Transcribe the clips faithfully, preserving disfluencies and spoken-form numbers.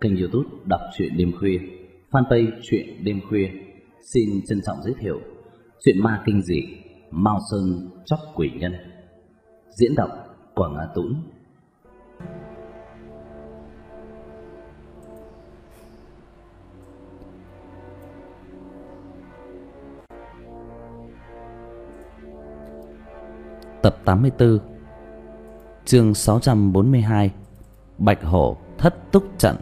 kênh YouTube Đọc truyện đêm khuya, fanpage truyện đêm khuya xin trân trọng giới thiệu truyện ma kinh dị Mao Sơn Chóc Quỷ Nhân, diễn đọc Quảng Á Tũng. Tập tám mươi tư, chương sáu trăm bốn mươi hai, Bạch Hổ Thất Túc Trận.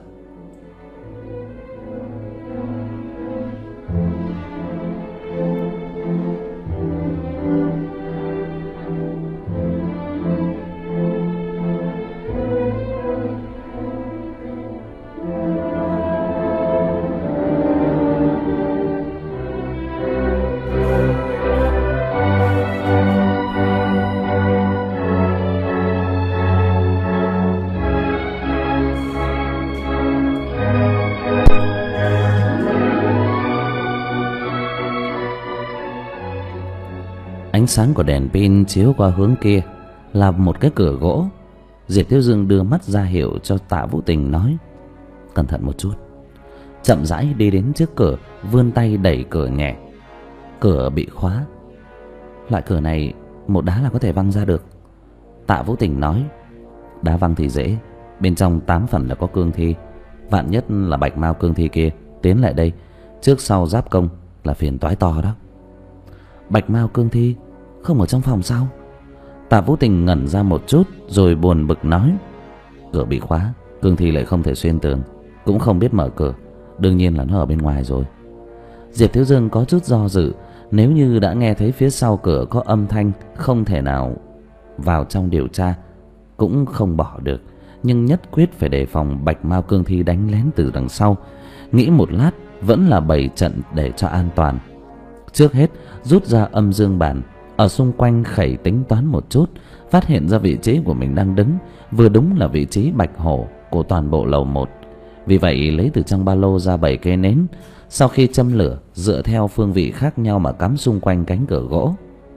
Ánh sáng của đèn pin chiếu qua hướng kia là một cái cửa gỗ. Diệp Thiếu Dương đưa mắt ra hiệu cho Tạ Vũ Tình, nói: cẩn thận một chút. Chậm rãi đi đến trước cửa, vươn tay đẩy cửa nhẹ. Cửa bị khóa. Loại cửa này một đá là có thể văng ra được. Tạ Vũ Tình nói: đá văng thì dễ, bên trong tám phần là có cương thi. Vạn nhất là bạch mao cương thi kia tiến lại đây, trước sau giáp công là phiền toái to đó. Bạch mao cương thi không ở trong phòng sao? Tạ Vũ Tình ngẩn ra một chút rồi buồn bực nói: cửa bị khóa, cương thi lại không thể xuyên tường, cũng không biết mở cửa, đương nhiên là nó ở bên ngoài rồi. Diệp Thiếu Dương có chút do dự, nếu như đã nghe thấy phía sau cửa có âm thanh, không thể nào vào trong điều tra, cũng không bỏ được, nhưng nhất quyết phải đề phòng bạch mao cương thi đánh lén từ đằng sau. Nghĩ một lát vẫn là bày trận để cho an toàn. Trước hết rút ra âm dương bản, ở xung quanh khẩy tính toán một chút, phát hiện ra vị trí của mình đang đứng vừa đúng là vị trí bạch hổ của toàn bộ lầu một. Vì vậy lấy từ trong ba lô ra bảy cây nến, sau khi châm lửa dựa theo phương vị khác nhau mà cắm xung quanh cánh cửa gỗ.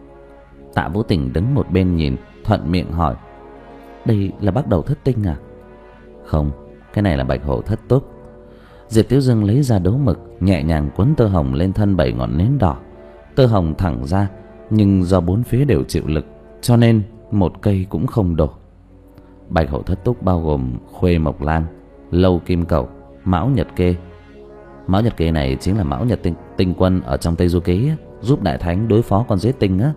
Tạ Vũ Tình đứng một bên nhìn, thuận miệng hỏi: đây là bắt đầu thất tinh à? Không, cái này là bạch hổ thất túc. Diệp Thiếu Dương lấy ra đấu mực, nhẹ nhàng quấn tơ hồng lên thân bảy ngọn nến đỏ. Tơ hồng thẳng ra, nhưng do bốn phía đều chịu lực, cho nên một cây cũng không đổ. Bạch hổ thất túc bao gồm Khuê Mộc Lang, Lâu Kim Cẩu, Mão Nhật Kê. Mão Nhật Kê này chính là Mão Nhật tinh, tinh quân ở trong Tây Du Ký, giúp đại thánh đối phó con giết tinh á.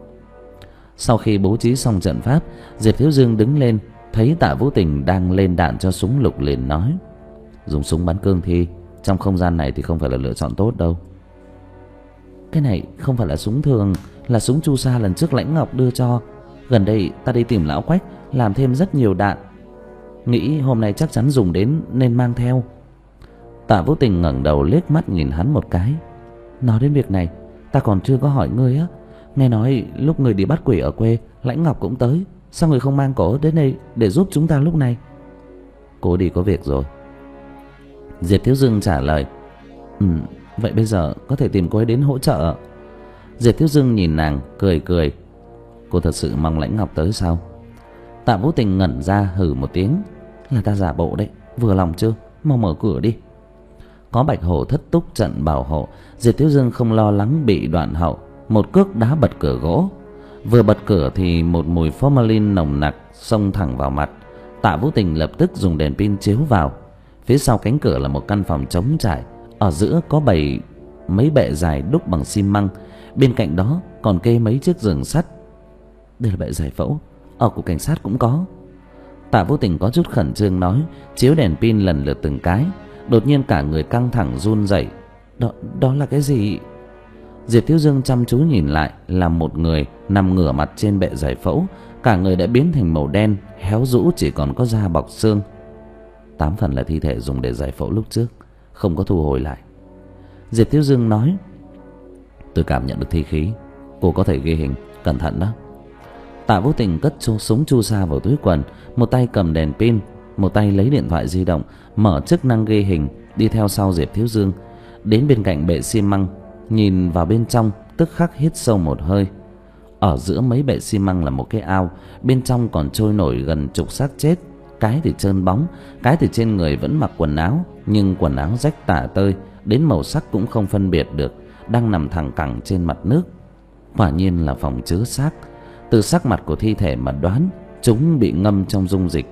Sau khi bố trí xong trận pháp, Diệp Thiếu Dương đứng lên, thấy Tạ Vũ Tình đang lên đạn cho súng lục liền nói: dùng súng bắn cương thi trong không gian này thì không phải là lựa chọn tốt đâu. Cái này không phải là súng thường, là súng chu sa lần trước Lãnh Ngọc đưa cho. Gần đây ta đi tìm lão Quách làm thêm rất nhiều đạn, nghĩ hôm nay chắc chắn dùng đến nên mang theo. Tạ Vũ Tình ngẩng đầu liếc mắt nhìn hắn một cái. Nói đến việc này, ta còn chưa có hỏi ngươi á. Nghe nói lúc người đi bắt quỷ ở quê, Lãnh Ngọc cũng tới, sao người không mang cổ đến đây để giúp chúng ta lúc này? Cô đi có việc rồi. Diệp Thiếu Dương trả lời: Ừ, vậy bây giờ có thể tìm cô ấy đến hỗ trợ. Diệp Thiếu Dương nhìn nàng cười cười: cô thật sự mong Lãnh Ngọc tới sao? Tạ Vũ Tình ngẩn ra hừ một tiếng: là ta giả bộ đấy, vừa lòng chưa? Mau mở cửa đi. Có bạch hổ thất túc trận bảo hộ, Diệp Thiếu Dương không lo lắng bị đoạn hậu, một cước đá bật cửa gỗ. Vừa bật cửa thì một mùi formalin nồng nặc xông thẳng vào mặt. Tạ Vũ Tình lập tức dùng đèn pin chiếu vào. Phía sau cánh cửa là một căn phòng trống trải, ở giữa có bày mấy bệ dài đúc bằng xi măng, bên cạnh đó còn kê mấy chiếc giường sắt. Đây là bệ giải phẫu, ở cục cảnh sát cũng có. Tạ Vũ Tình có chút khẩn trương nói, chiếu đèn pin lần lượt từng cái. Đột nhiên cả người căng thẳng run rẩy. Đó, đó là cái gì? Diệp Thiếu Dương chăm chú nhìn lại, là một người nằm ngửa mặt trên bệ giải phẫu, cả người đã biến thành màu đen, héo rũ, chỉ còn có da bọc xương. Tám phần là thi thể dùng để giải phẫu lúc trước, không có thu hồi lại. Diệp Thiếu Dương nói: tôi cảm nhận được thi khí, cô có thể ghi hình, cẩn thận đó. Tạ Vũ Tình cất súng chu sa vào túi quần, một tay cầm đèn pin, một tay lấy điện thoại di động, mở chức năng ghi hình, đi theo sau Diệp Thiếu Dương. Đến bên cạnh bệ xi măng, nhìn vào bên trong, tức khắc hít sâu một hơi. Ở giữa mấy bệ xi măng là một cái ao, bên trong còn trôi nổi gần chục xác chết, cái thì trơn bóng, cái thì trên người vẫn mặc quần áo, nhưng quần áo rách tả tơi, đến màu sắc cũng không phân biệt được, đang nằm thẳng cẳng trên mặt nước. Quả nhiên là phòng chứa xác. Từ sắc mặt của thi thể mà đoán chúng bị ngâm trong dung dịch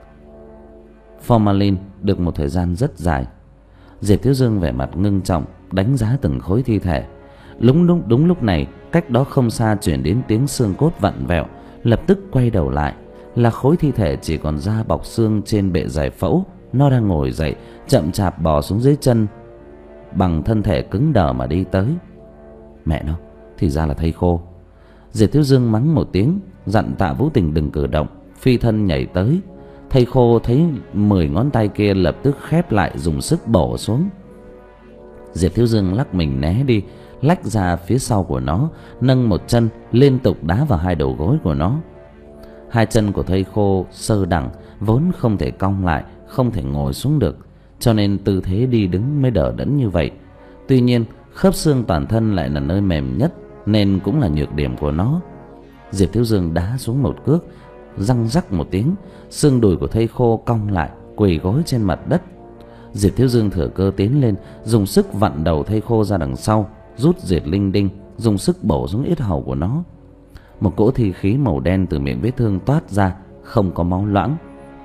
formalin được một thời gian rất dài. Diệp Thiếu Dương vẻ mặt ngưng trọng đánh giá từng khối thi thể. Đúng đúng đúng lúc này, cách đó không xa truyền đến tiếng xương cốt vặn vẹo. Lập tức quay đầu lại, là khối thi thể chỉ còn da bọc xương trên bệ giải phẫu. Nó đang ngồi dậy, chậm chạp bò xuống dưới chân, bằng thân thể cứng đờ mà đi tới. Mẹ nó, thì ra là thây khô. Diệp Thiếu Dương mắng một tiếng, dặn Tạ Vũ Tình đừng cử động, phi thân nhảy tới. Thây khô thấy mười ngón tay kia lập tức khép lại, dùng sức bổ xuống. Diệp Thiếu Dương lắc mình né đi, lách ra phía sau của nó, nâng một chân liên tục đá vào hai đầu gối của nó. Hai chân của thây khô sơ đẳng, vốn không thể cong lại, không thể ngồi xuống được, cho nên tư thế đi đứng mới đỡ đẫn như vậy. Tuy nhiên khớp xương toàn thân lại là nơi mềm nhất, nên cũng là nhược điểm của nó. Diệp Thiếu Dương đá xuống một cước, răng rắc một tiếng, xương đùi của thây khô cong lại, quỳ gối trên mặt đất. Diệp Thiếu Dương thừa cơ tiến lên, dùng sức vặn đầu thây khô ra đằng sau, rút diệt linh đinh, dùng sức bổ xuống yết hầu của nó. Một cỗ thi khí màu đen từ miệng vết thương toát ra, không có máu loãng.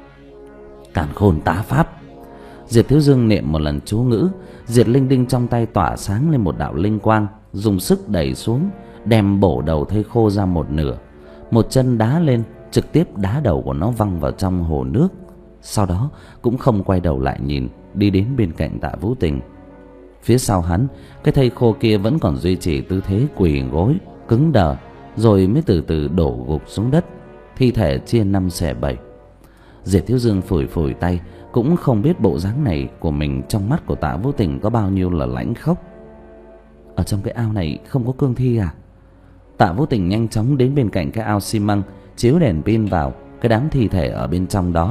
Càn khôn tá pháp. Diệp Thiếu Dương niệm một lần chú ngữ, diệt linh đinh trong tay tỏa sáng lên một đạo linh quang, dùng sức đẩy xuống, đem bổ đầu thây khô ra một nửa. Một chân đá lên, trực tiếp đá đầu của nó văng vào trong hồ nước. Sau đó cũng không quay đầu lại nhìn, đi đến bên cạnh Tạ Vũ Tình. Phía sau hắn, cái thây khô kia vẫn còn duy trì tư thế quỳ gối cứng đờ, rồi mới từ từ đổ gục xuống đất, thi thể chia năm xẻ bảy. Diệp Thiếu Dương phủi phủi tay, cũng không biết bộ dáng này của mình trong mắt của Tạ Vũ Tình có bao nhiêu là lãnh khốc. Ở trong cái ao này không có cương thi à? Tạ Vũ Tình nhanh chóng đến bên cạnh cái ao xi măng, chiếu đèn pin vào cái đám thi thể ở bên trong đó.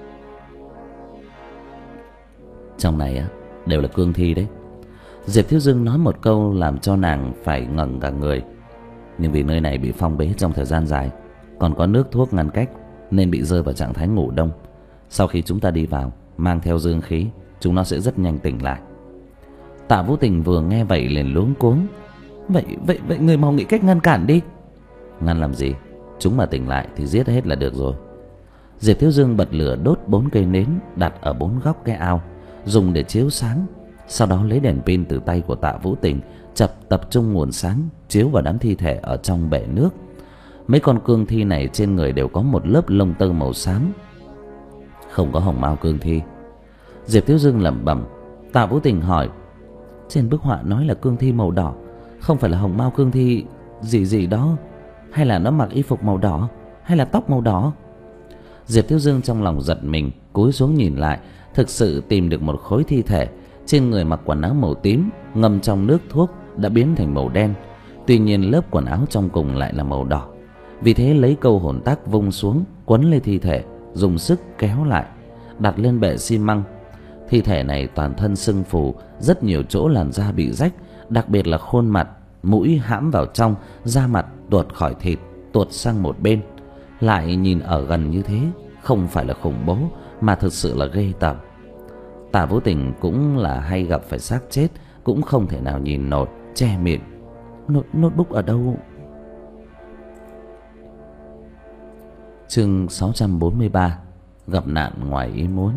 Trong này á, đều là cương thi đấy. Diệp Thiếu Dương nói một câu làm cho nàng phải ngẩn cả người. Nhưng vì nơi này bị phong bế trong thời gian dài, còn có nước thuốc ngăn cách, nên bị rơi vào trạng thái ngủ đông. Sau khi chúng ta đi vào, mang theo dương khí, chúng nó sẽ rất nhanh tỉnh lại. Tạ Vũ Tình vừa nghe vậy liền luống cuống. Vậy vậy vậy người mau nghĩ cách ngăn cản đi. Ngăn làm gì? Chúng mà tỉnh lại thì giết hết là được rồi. Diệp Thiếu Dương bật lửa đốt bốn cây nến đặt ở bốn góc cái ao, dùng để chiếu sáng. Sau đó lấy đèn pin từ tay của Tạ Vũ Tình, chập tập trung nguồn sáng chiếu vào đám thi thể ở trong bể nước. Mấy con cương thi này trên người đều có một lớp lông tơ màu xám, không có hồng mao cương thi. Diệp Thiếu Dương lẩm bẩm. Tạ Vũ Tình hỏi: trên bức họa nói là cương thi màu đỏ, không phải là hồng mao cương thi gì gì đó, hay là nó mặc y phục màu đỏ, hay là tóc màu đỏ? Diệp Thiếu Dương trong lòng giật mình, cúi xuống nhìn lại, thực sự tìm được một khối thi thể, trên người mặc quần áo màu tím, ngâm trong nước thuốc đã biến thành màu đen. Tuy nhiên lớp quần áo trong cùng lại là màu đỏ. Vì thế lấy câu hồn tác vung xuống, quấn lên thi thể, dùng sức kéo lại, đặt lên bệ xi măng. Thi thể này toàn thân sưng phù, rất nhiều chỗ làn da bị rách, đặc biệt là khuôn mặt, mũi hãm vào trong, da mặt tuột khỏi thịt, tuột sang một bên. Lại nhìn ở gần như thế, không phải là khủng bố, mà thực sự là ghê tởm. Tạ Vũ Tình cũng là hay gặp phải xác chết, cũng không thể nào nhìn nổi, che miệng. Nốt, notebook ở đâu? Chương sáu trăm bốn mươi ba. Gặp nạn ngoài ý muốn.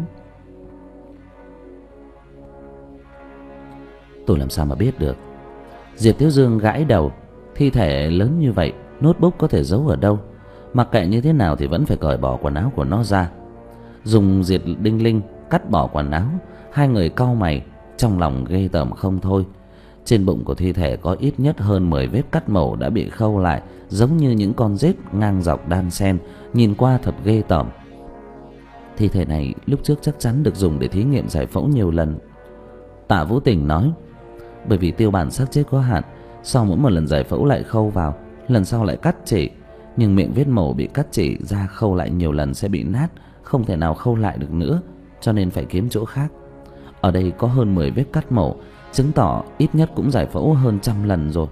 Tôi làm sao mà biết được? Diệp Thiếu Dương gãi đầu. Thi thể lớn như vậy, notebook có thể giấu ở đâu? Mặc kệ như thế nào thì vẫn phải cởi bỏ quần áo của nó ra. Dùng diệt đinh linh cắt bỏ quần áo. Hai người cau mày, trong lòng ghê tởm không thôi. Trên bụng của thi thể có ít nhất hơn mười vết cắt mổ đã bị khâu lại, giống như những con rết ngang dọc đan xen, nhìn qua thật ghê tởm. Thi thể này lúc trước chắc chắn được dùng để thí nghiệm giải phẫu nhiều lần. Tạ Vũ Tình nói. Bởi vì tiêu bản xác chết có hạn, sau mỗi một lần giải phẫu lại khâu vào, lần sau lại cắt chỉ. Nhưng miệng vết mổ bị cắt chỉ ra khâu lại nhiều lần sẽ bị nát, không thể nào khâu lại được nữa, cho nên phải kiếm chỗ khác. Ở đây có hơn mười vết cắt mổ, chứng tỏ ít nhất cũng giải phẫu hơn trăm lần rồi.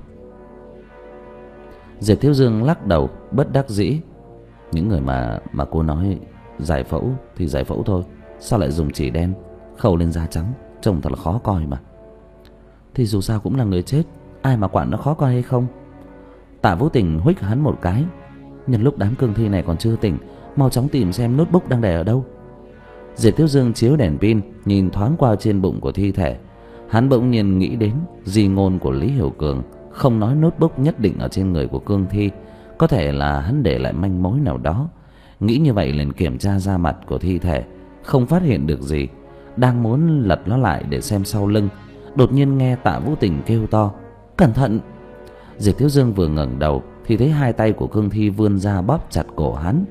Diệp Thiếu Dương lắc đầu bất đắc dĩ. Những người mà mà cô nói Giải phẫu thì giải phẫu thôi, sao lại dùng chỉ đen khâu lên da trắng, trông thật là khó coi mà. Thì dù sao cũng là người chết, ai mà quản nó khó coi hay không. Tạ Vũ Tình huých hắn một cái. Nhân lúc đám cương thi này còn chưa tỉnh, mau chóng tìm xem notebook đang để ở đâu. Diệp Thiếu Dương chiếu đèn pin nhìn thoáng qua trên bụng của thi thể. Hắn bỗng nhiên nghĩ đến di ngôn của Lý Hiểu Cường, không nói notebook nhất định ở trên người của cương thi, có thể là hắn để lại manh mối nào đó. Nghĩ như vậy liền kiểm tra da mặt của thi thể, không phát hiện được gì. Đang muốn lật nó lại để xem sau lưng, đột nhiên nghe Tạ Vũ Tình kêu to: "Cẩn thận!" Diệp Thiếu Dương vừa ngẩng đầu thì thấy hai tay của cương thi vươn ra bóp chặt cổ hắn.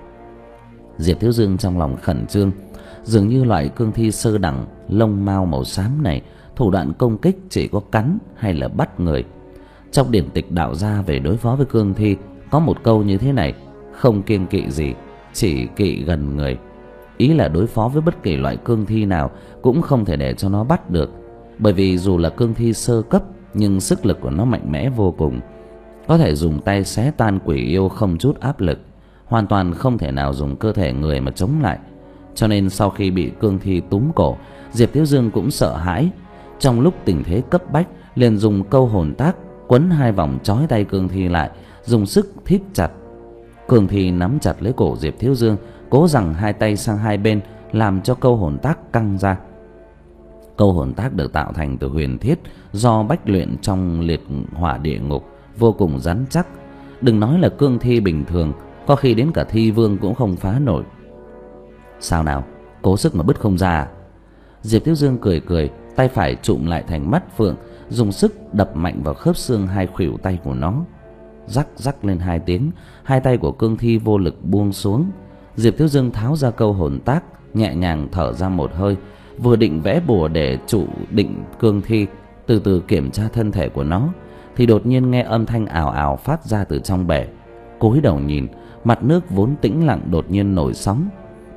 Diệp Thiếu Dương trong lòng khẩn trương, dường như loại cương thi sơ đẳng lông mao màu xám này thủ đoạn công kích chỉ có cắn hay là bắt người. Trong điển tịch đạo gia về đối phó với cương thi có một câu như thế này: không kiêng kỵ gì, chỉ kỵ gần người. Ý là đối phó với bất kỳ loại cương thi nào cũng không thể để cho nó bắt được, bởi vì dù là cương thi sơ cấp nhưng sức lực của nó mạnh mẽ vô cùng, có thể dùng tay xé tan quỷ yêu không chút áp lực, hoàn toàn không thể nào dùng cơ thể người mà chống lại. Cho nên sau khi bị cương thi túm cổ, Diệp Thiếu Dương cũng sợ hãi. Trong lúc tình thế cấp bách, liền dùng câu hồn tác quấn hai vòng trói tay cương thi lại, dùng sức thít chặt. Cương thi nắm chặt lấy cổ Diệp Thiếu Dương, cố giằng hai tay sang hai bên, làm cho câu hồn tác căng ra. Câu hồn tác được tạo thành từ huyền thiết do bách luyện trong liệt hỏa địa ngục, vô cùng rắn chắc. Đừng nói là cương thi bình thường, có khi đến cả thi vương cũng không phá nổi. Sao nào, cố sức mà bứt không ra? Diệp Thiếu Dương cười cười, tay phải trụm lại thành mắt phượng, dùng sức đập mạnh vào khớp xương hai khuỷu tay của nó. Rắc rắc lên hai tiếng, hai tay của cương thi vô lực buông xuống. Diệp Thiếu Dương tháo ra câu hồn tác, nhẹ nhàng thở ra một hơi, vừa định vẽ bùa để trụ định cương thi, từ từ kiểm tra thân thể của nó, thì đột nhiên nghe âm thanh ào ào phát ra từ trong bể. Cúi đầu nhìn, mặt nước vốn tĩnh lặng đột nhiên nổi sóng.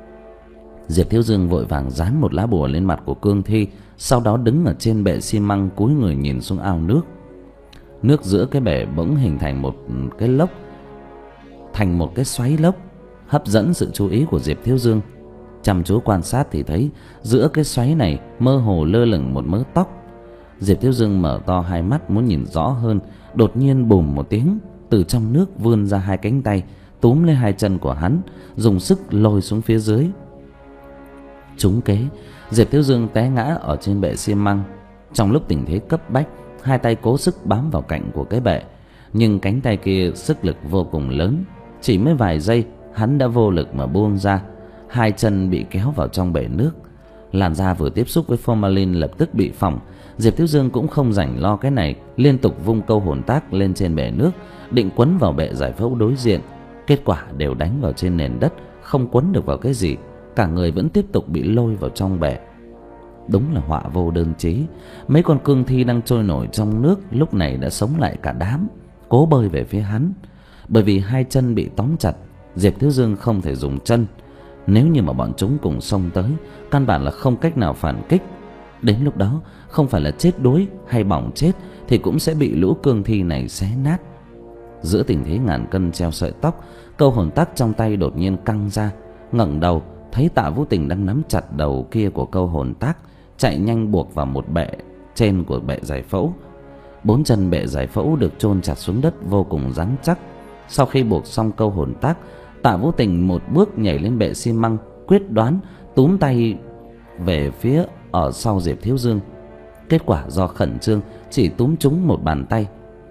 Diệp Thiếu Dương vội vàng dán một lá bùa lên mặt của cương thi, sau đó đứng ở trên bệ xi măng cúi người nhìn xuống ao nước. Nước giữa cái bể bỗng hình thành một cái lốc, thành một cái xoáy lốc, hấp dẫn sự chú ý của Diệp Thiếu Dương. Chăm chú quan sát thì thấy giữa cái xoáy này mơ hồ lơ lửng một mớ tóc. Diệp Thiếu Dương mở to hai mắt muốn nhìn rõ hơn, đột nhiên bùm một tiếng, từ trong nước vươn ra hai cánh tay, túm lấy hai chân của hắn, dùng sức lôi xuống phía dưới. Trúng kế, Diệp Thiếu Dương té ngã ở trên bệ xi măng. Trong lúc tình thế cấp bách, hai tay cố sức bám vào cạnh của cái bệ, nhưng cánh tay kia sức lực vô cùng lớn, chỉ mới vài giây hắn đã vô lực mà buông ra. Hai chân bị kéo vào trong bể nước, làn da vừa tiếp xúc với formalin lập tức bị phỏng. Diệp Thiếu Dương cũng không rảnh lo cái này, liên tục vung câu hồn tác lên trên bể nước, định quấn vào bệ giải phẫu đối diện. Kết quả đều đánh vào trên nền đất, không quấn được vào cái gì, cả người vẫn tiếp tục bị lôi vào trong bể. Đúng là họa vô đơn chí. Mấy con cương thi đang trôi nổi trong nước lúc này đã sống lại cả đám, cố bơi về phía hắn. Bởi vì hai chân bị tóm chặt, Diệp Thiếu Dương không thể dùng chân. Nếu như mà bọn chúng cùng xông tới, căn bản là không cách nào phản kích. Đến lúc đó không phải là chết đuối hay bỏng chết thì cũng sẽ bị lũ cương thi này xé nát. Giữa tình thế ngàn cân treo sợi tóc, câu hồn tác trong tay đột nhiên căng ra. Ngẩng đầu thấy Tạ Vũ Tình đang nắm chặt đầu kia của câu hồn tác, chạy nhanh buộc vào một bệ trên của bệ giải phẫu. Bốn chân bệ giải phẫu được chôn chặt xuống đất vô cùng rắn chắc. Sau khi buộc xong câu hồn tác, Tạ Vũ Tình một bước nhảy lên bệ xi măng, quyết đoán túm tay về phía ở sau Diệp Thiếu Dương. Kết quả do khẩn trương chỉ túm trúng một bàn tay,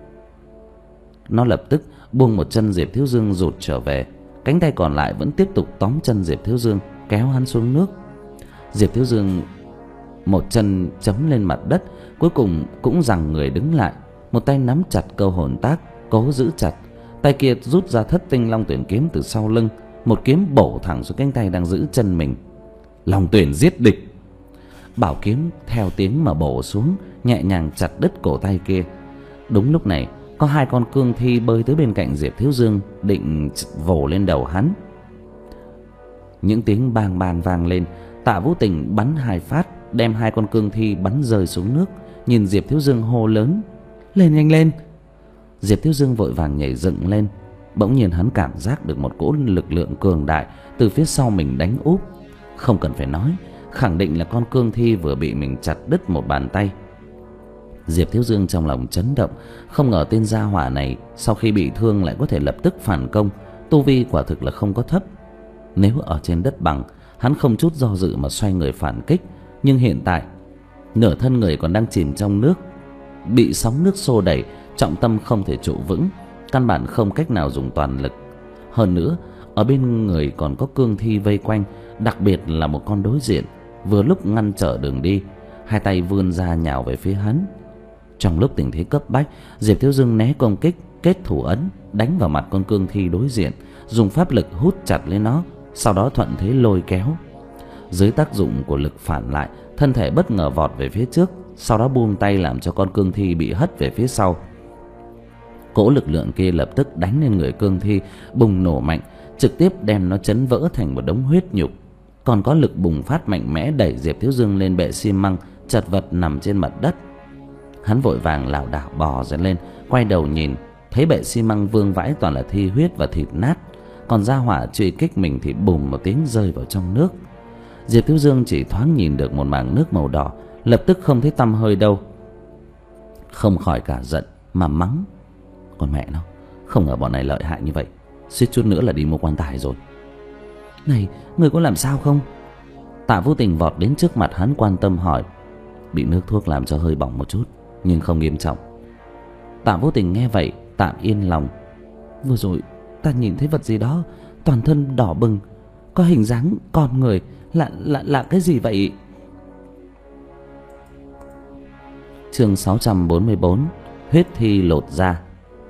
nó lập tức buông một chân Diệp Thiếu Dương rụt trở về. Cánh tay còn lại vẫn tiếp tục tóm chân Diệp Thiếu Dương, kéo hắn xuống nước. Diệp Thiếu Dương một chân chấm lên mặt đất, cuối cùng cũng giằng người đứng lại, một tay nắm chặt câu hồn tác, cố giữ chặt. Tay kia rút ra Thất Tinh Long Tuyển kiếm từ sau lưng, một kiếm bổ thẳng xuống cánh tay đang giữ chân mình. Long Tuyển giết địch. Bảo kiếm theo tiếng mà bổ xuống, nhẹ nhàng chặt đứt cổ tay kia. Đúng lúc này, có hai con cương thi bơi tới bên cạnh Diệp Thiếu Dương, định vồ lên đầu hắn. Những tiếng bang bang vang lên, Tạ Vũ Tình bắn hai phát, đem hai con cương thi bắn rơi xuống nước. Nhìn Diệp Thiếu Dương hô lớn: "Lên nhanh lên!" Diệp Thiếu Dương vội vàng nhảy dựng lên, Bỗng nhiên hắn cảm giác được một cỗ lực lượng cường đại từ phía sau mình đánh úp. Không cần phải nói, khẳng định là con cương thi vừa bị mình chặt đứt một bàn tay. Diệp Thiếu Dương trong lòng chấn động, không ngờ tên gia hỏa này sau khi bị thương lại có thể lập tức phản công, tu vi quả thực là không có thấp. Nếu ở trên đất bằng, hắn không chút do dự mà xoay người phản kích, nhưng hiện tại nửa thân người còn đang chìm trong nước, bị sóng nước xô đẩy, trọng tâm không thể trụ vững, căn bản không cách nào dùng toàn lực. Hơn nữa, ở bên người còn có cương thi vây quanh, đặc biệt là một con đối diện vừa lúc ngăn trở đường đi, hai tay vươn ra nhào về phía hắn. Trong lúc tình thế cấp bách, Diệp Thiếu Dương né công kích, kết thủ ấn đánh vào mặt con cương thi đối diện, dùng pháp lực hút chặt lấy nó, sau đó thuận thế lôi kéo. Dưới tác dụng của lực phản lại, thân thể bất ngờ vọt về phía trước, sau đó buông tay làm cho con cương thi bị hất về phía sau. Cỗ lực lượng kia lập tức đánh lên người cương thi, bùng nổ mạnh, trực tiếp đem nó chấn vỡ thành một đống huyết nhục. Còn có lực bùng phát mạnh mẽ đẩy Diệp Thiếu Dương lên bệ xi măng, chật vật nằm trên mặt đất. Hắn vội vàng lảo đảo bò dậy lên, quay đầu nhìn, thấy bệ xi măng vương vãi toàn là thi huyết và thịt nát, còn gia hỏa truy kích mình thì bùm một tiếng rơi vào trong nước. Diệp Thiếu Dương chỉ thoáng nhìn được một mảng nước màu đỏ, lập tức không thấy tăm hơi đâu. Không khỏi cả giận mà mắng: con mẹ nó, không ngờ bọn này lợi hại như vậy, suýt chút nữa là đi mua quan tài rồi. Này, người có làm sao không? Tạ Vũ Tình vọt đến trước mặt hắn quan tâm hỏi. Bị nước thuốc làm cho hơi bỏng một chút, nhưng không nghiêm trọng. Tạ Vũ Tình nghe vậy tạm yên lòng. Vừa rồi ta nhìn thấy vật gì đó, toàn thân đỏ bừng, có hình dáng con người, là là là cái gì vậy? Chương sáu trăm bốn mươi bốn, huyết thi lột da.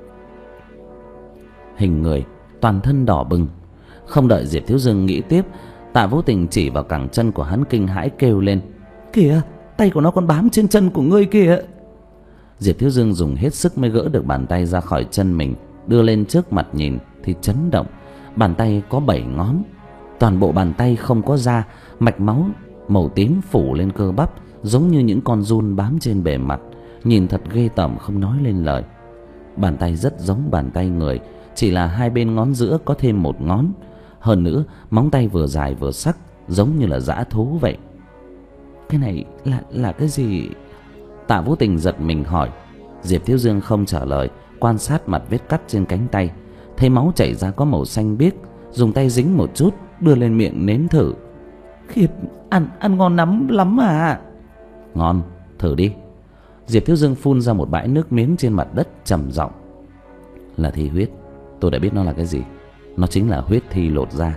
Hình người, toàn thân đỏ bừng. Không đợi Diệp Thiếu Dương nghĩ tiếp, Tạ Vũ Tình chỉ vào cẳng chân của hắn kinh hãi kêu lên: kìa, tay của nó còn bám trên chân của ngươi kìa. Diệp Thiếu Dương dùng hết sức mới gỡ được bàn tay ra khỏi chân mình, đưa lên trước mặt nhìn thì chấn động. Bàn tay có bảy ngón, toàn bộ bàn tay không có da, mạch máu màu tím phủ lên cơ bắp, giống như những con giun bám trên bề mặt, nhìn thật ghê tởm không nói lên lời. Bàn tay rất giống bàn tay người, chỉ là hai bên ngón giữa có thêm một ngón. Hơn nữa, móng tay vừa dài vừa sắc, giống như là dã thú vậy. Cái này là là cái gì? Tạ Vũ Tình giật mình hỏi. Diệp Thiếu Dương không trả lời, quan sát mặt vết cắt trên cánh tay, thấy máu chảy ra có màu xanh biếc, dùng tay dính một chút, đưa lên miệng nếm thử. Khiếp, ăn ăn ngon lắm lắm à. Ngon, thử đi. Diệp Thiếu Dương phun ra một bãi nước miếng trên mặt đất, trầm giọng: là thi huyết, tôi đã biết nó là cái gì. Nó chính là huyết thi lột da.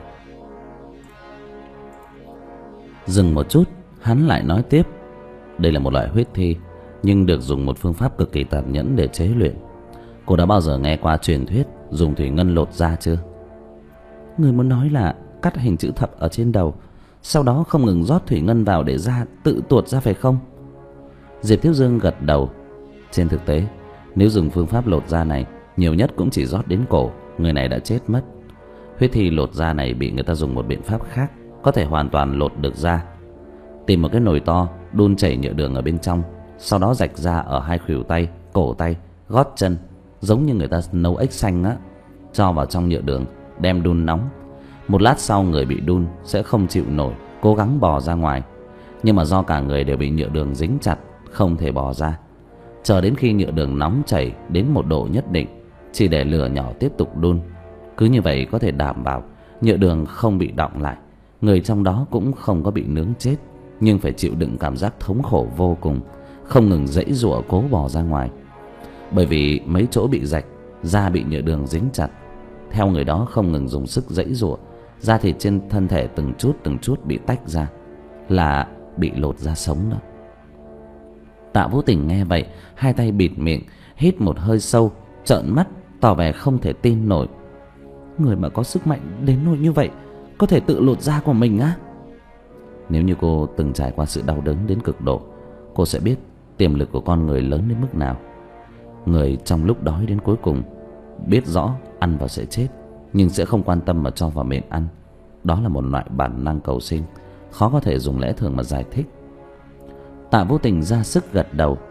Dừng một chút, hắn lại nói tiếp: đây là một loại huyết thi, nhưng được dùng một phương pháp cực kỳ tàn nhẫn để chế luyện. Cô đã bao giờ nghe qua truyền thuyết dùng thủy ngân lột da chưa? Người muốn nói là cắt hình chữ thập ở trên đầu, sau đó không ngừng rót thủy ngân vào để da tự tuột ra phải không? Diệp Thiếu Dương gật đầu. Trên thực tế, nếu dùng phương pháp lột da này, nhiều nhất cũng chỉ rót đến cổ, người này đã chết mất. Huyết thi lột da này bị người ta dùng một biện pháp khác, có thể hoàn toàn lột được da. Tìm một cái nồi to, đun chảy nhựa đường ở bên trong, sau đó rạch ra ở hai khuỷu tay, cổ tay, gót chân, giống như người ta nấu ếch xanh á, cho vào trong nhựa đường, đem đun nóng. Một lát sau người bị đun sẽ không chịu nổi, cố gắng bò ra ngoài, nhưng mà do cả người đều bị nhựa đường dính chặt, không thể bò ra. Chờ đến khi nhựa đường nóng chảy đến một độ nhất định, chỉ để lửa nhỏ tiếp tục đun. Cứ như vậy có thể đảm bảo nhựa đường không bị đọng lại, người trong đó cũng không có bị nướng chết, nhưng phải chịu đựng cảm giác thống khổ vô cùng, không ngừng giãy giụa cố bò ra ngoài. Bởi vì mấy chỗ bị rạch, da bị nhựa đường dính chặt, theo người đó không ngừng dùng sức giãy giụa, da thịt trên thân thể từng chút từng chút bị tách ra, là bị lột da sống đó. Tạ Vũ Tình nghe vậy, hai tay bịt miệng, hít một hơi sâu, trợn mắt, tỏ vẻ không thể tin nổi. Người mà có sức mạnh đến nỗi như vậy, có thể tự lột da của mình á? Nếu như cô từng trải qua sự đau đớn đến cực độ, cô sẽ biết tiềm lực của con người lớn đến mức nào. Người trong lúc đói đến cuối cùng, biết rõ ăn vào sẽ chết, nhưng sẽ không quan tâm mà cho vào miệng ăn. Đó là một loại bản năng cầu sinh, khó có thể dùng lẽ thường mà giải thích. Tạ Vũ Tình ra sức gật đầu.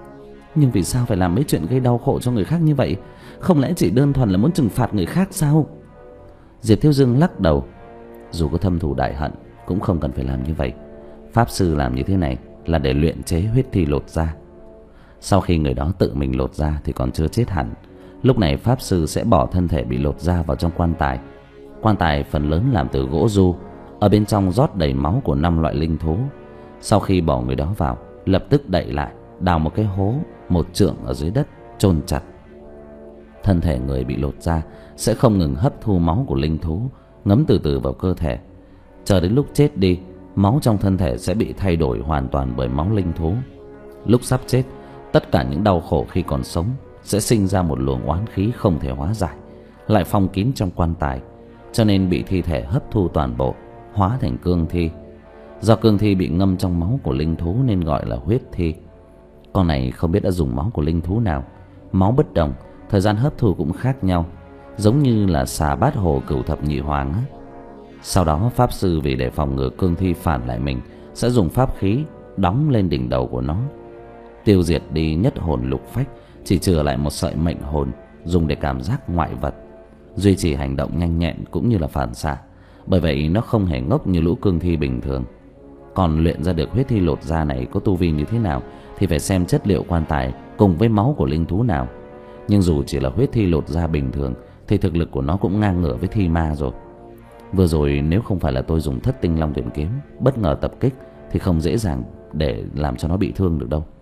Nhưng vì sao phải làm mấy chuyện gây đau khổ cho người khác như vậy? Không lẽ chỉ đơn thuần là muốn trừng phạt người khác sao? Diệp Thiếu Dương lắc đầu. Dù có thâm thù đại hận cũng không cần phải làm như vậy. Pháp sư làm như thế này là để luyện chế huyết thi lột da. Sau khi người đó tự mình lột da thì còn chưa chết hẳn. Lúc này pháp sư sẽ bỏ thân thể bị lột da vào trong quan tài. Quan tài phần lớn làm từ gỗ du, ở bên trong rót đầy máu của năm loại linh thú. Sau khi bỏ người đó vào, lập tức đậy lại, đào một cái hố một trượng ở dưới đất, chôn chặt. Thân thể người bị lột da sẽ không ngừng hấp thu máu của linh thú, ngấm từ từ vào cơ thể. Chờ đến lúc chết đi, máu trong thân thể sẽ bị thay đổi hoàn toàn bởi máu linh thú. Lúc sắp chết, tất cả những đau khổ khi còn sống sẽ sinh ra một luồng oán khí không thể hóa giải, lại phong kín trong quan tài, cho nên bị thi thể hấp thu toàn bộ, hóa thành cương thi. Do cương thi bị ngâm trong máu của linh thú nên gọi là huyết thi. Con này không biết đã dùng máu của linh thú nào. Máu bất đồng, thời gian hấp thu cũng khác nhau, giống như là xà bát hồ cửu thập nhị hoàng á. Sau đó pháp sư vì để phòng ngừa cương thi phản lại mình sẽ dùng pháp khí đóng lên đỉnh đầu của nó, tiêu diệt đi nhất hồn lục phách, chỉ chừa lại một sợi mệnh hồn dùng để cảm giác ngoại vật, duy trì hành động nhanh nhẹn cũng như là phản xạ. Bởi vậy nó không hề ngốc như lũ cương thi bình thường. Còn luyện ra được huyết thi lột da này có tu vi như thế nào thì phải xem chất liệu quan tài cùng với máu của linh thú nào. Nhưng dù chỉ là huyết thi lột da bình thường thì thực lực của nó cũng ngang ngửa với thi ma rồi. Vừa rồi nếu không phải là tôi dùng thất tinh long tuyển kiếm bất ngờ tập kích thì không dễ dàng để làm cho nó bị thương được đâu.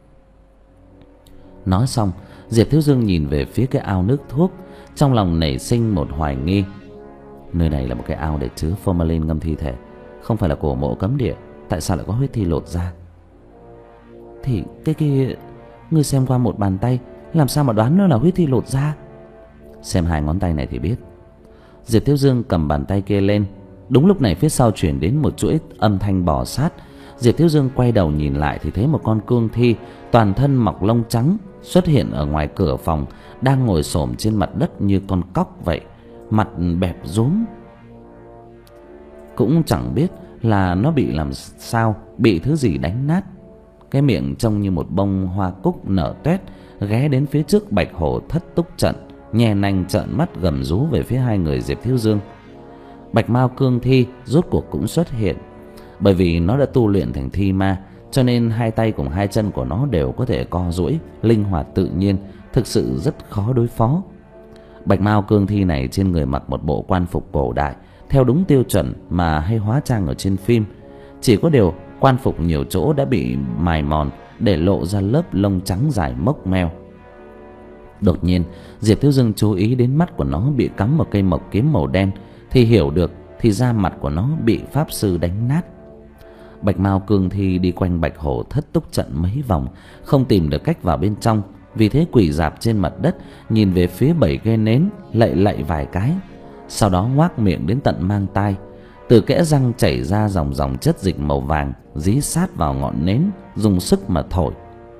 Nói xong, Diệp Thiếu Dương nhìn về phía cái ao nước thuốc, trong lòng nảy sinh một hoài nghi. Nơi này là một cái ao để chứa formalin ngâm thi thể, không phải là cổ mộ cấm địa, tại sao lại có huyết thi lột da? Thì cái kia, ngươi xem qua một bàn tay, làm sao mà đoán nó là huyết thi lột da? Xem hai ngón tay này thì biết. Diệp Thiếu Dương cầm bàn tay kia lên. Đúng lúc này phía sau chuyển đến một chuỗi âm thanh bò sát. Diệp Thiếu Dương quay đầu nhìn lại thì thấy một con cương thi toàn thân mọc lông trắng xuất hiện ở ngoài cửa phòng, đang ngồi xổm trên mặt đất như con cóc vậy, mặt bẹp rúm. Cũng chẳng biết là nó bị làm sao, bị thứ gì đánh nát. Cái miệng trông như một bông hoa cúc nở toét, ghé đến phía trước Bạch Hổ thất túc trận, nhè nanh trợn mắt gầm rú về phía hai người Diệp Thiếu Dương. Bạch Mao cương thi rốt cuộc cũng xuất hiện. Bởi vì nó đã tu luyện thành thi ma, cho nên hai tay cùng hai chân của nó đều có thể co duỗi, linh hoạt tự nhiên, thực sự rất khó đối phó. Bạch Mao cương thi này trên người mặc một bộ quan phục cổ đại, theo đúng tiêu chuẩn mà hay hóa trang ở trên phim. Chỉ có điều quan phục nhiều chỗ đã bị mài mòn, để lộ ra lớp lông trắng dài mốc meo. Đột nhiên Diệp Thiếu Dương chú ý đến mắt của nó bị cắm một cây mộc kiếm màu đen, thì hiểu được thì ra mặt của nó bị pháp sư đánh nát. Bạch Mao cương thi đi quanh Bạch Hổ thất túc trận mấy vòng, không tìm được cách vào bên trong, vì thế quỳ rạp trên mặt đất, nhìn về phía bảy cây nến, lạy lạy vài cái, sau đó ngoác miệng đến tận mang tai. Từ kẽ răng chảy ra dòng dòng chất dịch màu vàng, dí sát vào ngọn nến, dùng sức mà thổi.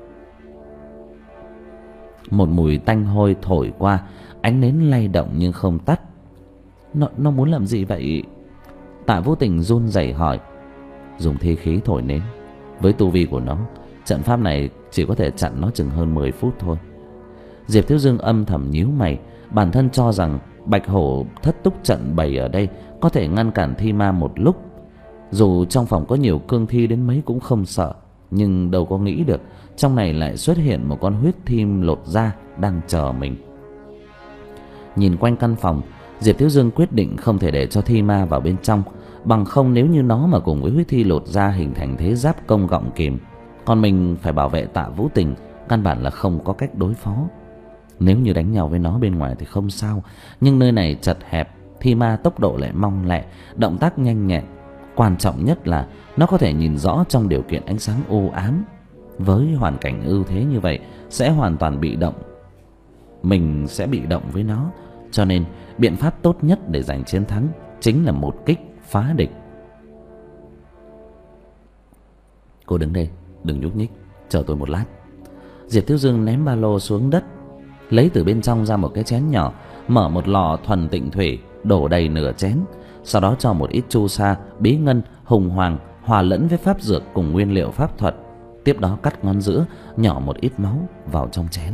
Một mùi tanh hôi thổi qua, ánh nến lay động nhưng không tắt. Nó, nó muốn làm gì vậy? Tạ Vô Tình run rẩy hỏi. Dùng thi khí thổi nến. Với tu vi của nó, trận pháp này chỉ có thể chặn nó chừng hơn mười phút thôi. Diệp Thiếu Dương âm thầm nhíu mày. Bản thân cho rằng Bạch Hổ thất túc trận bày ở đây có thể ngăn cản thi ma một lúc. Dù trong phòng có nhiều cương thi đến mấy cũng không sợ, nhưng đâu có nghĩ được trong này lại xuất hiện một con huyết thi lột da đang chờ mình. Nhìn quanh căn phòng, Diệp Thiếu Dương quyết định không thể để cho thi ma vào bên trong, bằng không nếu như nó mà cùng với huyết thi lột da hình thành thế giáp công gọng kìm, còn mình phải bảo vệ Tạ Vũ Tình, căn bản là không có cách đối phó. Nếu như đánh nhau với nó bên ngoài thì không sao, nhưng nơi này chật hẹp, thi ma tốc độ lại mong lẹ, động tác nhanh nhẹn. Quan trọng nhất là nó có thể nhìn rõ trong điều kiện ánh sáng u ám. Với hoàn cảnh ưu thế như vậy sẽ hoàn toàn bị động, mình sẽ bị động với nó. Cho nên biện pháp tốt nhất để giành chiến thắng chính là một kích phá địch. Cô đứng đây, đừng nhúc nhích, chờ tôi một lát. Diệp Thiếu Dương ném ba lô xuống đất, lấy từ bên trong ra một cái chén nhỏ, mở một lò thuần tịnh thủy, đổ đầy nửa chén. Sau đó cho một ít chu sa, bí ngân, hùng hoàng hòa lẫn với pháp dược cùng nguyên liệu pháp thuật, tiếp đó cắt ngón giữa, nhỏ một ít máu vào trong chén.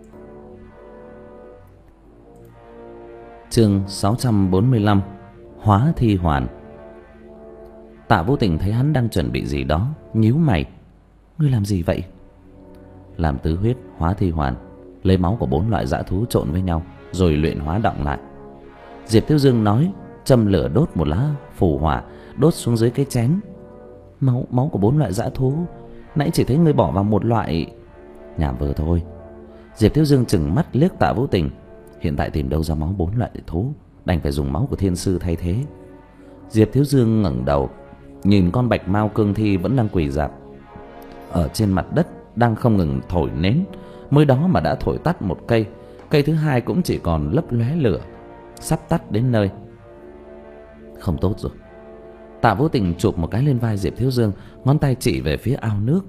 Chương sáu trăm bốn mươi lăm. Hóa thi hoàn. Tạ Vũ Tình thấy hắn đang chuẩn bị gì đó, nhíu mày. Ngươi làm gì vậy? Làm tứ huyết hóa thi hoàn, lấy máu của bốn loại dã thú trộn với nhau rồi luyện hóa đọng lại. Diệp Thiếu Dương nói, châm lửa đốt một lá phù hỏa đốt xuống dưới cái chén. Máu máu của bốn loại dã thú? Nãy chỉ thấy ngươi bỏ vào một loại. Nhảm vừa thôi. Diệp Thiếu Dương chừng mắt liếc Tạ Vũ Tình. Hiện tại tìm đâu ra máu bốn loại thú, đành phải dùng máu của thiên sư thay thế. Diệp Thiếu Dương ngẩng đầu nhìn con bạch mao cương thi vẫn đang quỳ rạp ở trên mặt đất, đang không ngừng thổi nến. Mới đó mà đã thổi tắt một cây, cây thứ hai cũng chỉ còn lấp lóe lửa, sắp tắt đến nơi. Không tốt rồi. Tạ Vũ Tình chụp một cái lên vai Diệp Thiếu Dương, ngón tay chỉ về phía ao nước.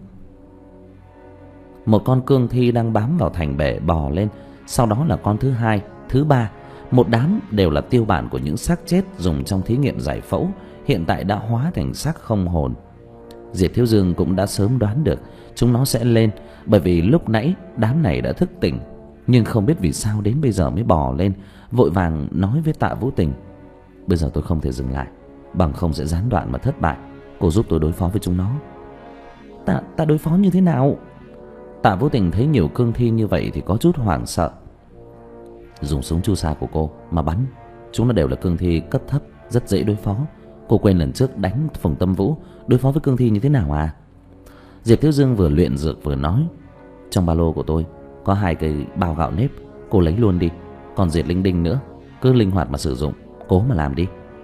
Một con cương thi đang bám vào thành bể bò lên, sau đó là con thứ hai, thứ ba. Một đám đều là tiêu bản của những xác chết dùng trong thí nghiệm giải phẫu, hiện tại đã hóa thành xác không hồn. Diệp Thiếu Dương cũng đã sớm đoán được chúng nó sẽ lên, bởi vì lúc nãy đám này đã thức tỉnh, nhưng không biết vì sao đến bây giờ mới bò lên. Vội vàng nói với Tạ Vũ Tình, bây giờ tôi không thể dừng lại, bằng không sẽ gián đoạn mà thất bại. Cô giúp tôi đối phó với chúng nó. Ta, ta đối phó như thế nào? Tạ Vũ Tình thấy nhiều cương thi như vậy thì có chút hoảng sợ. Dùng súng chu sa của cô mà bắn, chúng nó đều là cương thi cấp thấp, rất dễ đối phó. Cô quên lần trước đánh Phùng Tâm Vũ, đối phó với cương thi như thế nào à? Diệp Thiếu Dương vừa luyện dược vừa nói, trong ba lô của tôi có hai cây bao gạo nếp, cô lấy luôn đi. Còn diệt linh đinh nữa, cứ linh hoạt mà sử dụng, cố mà làm đi.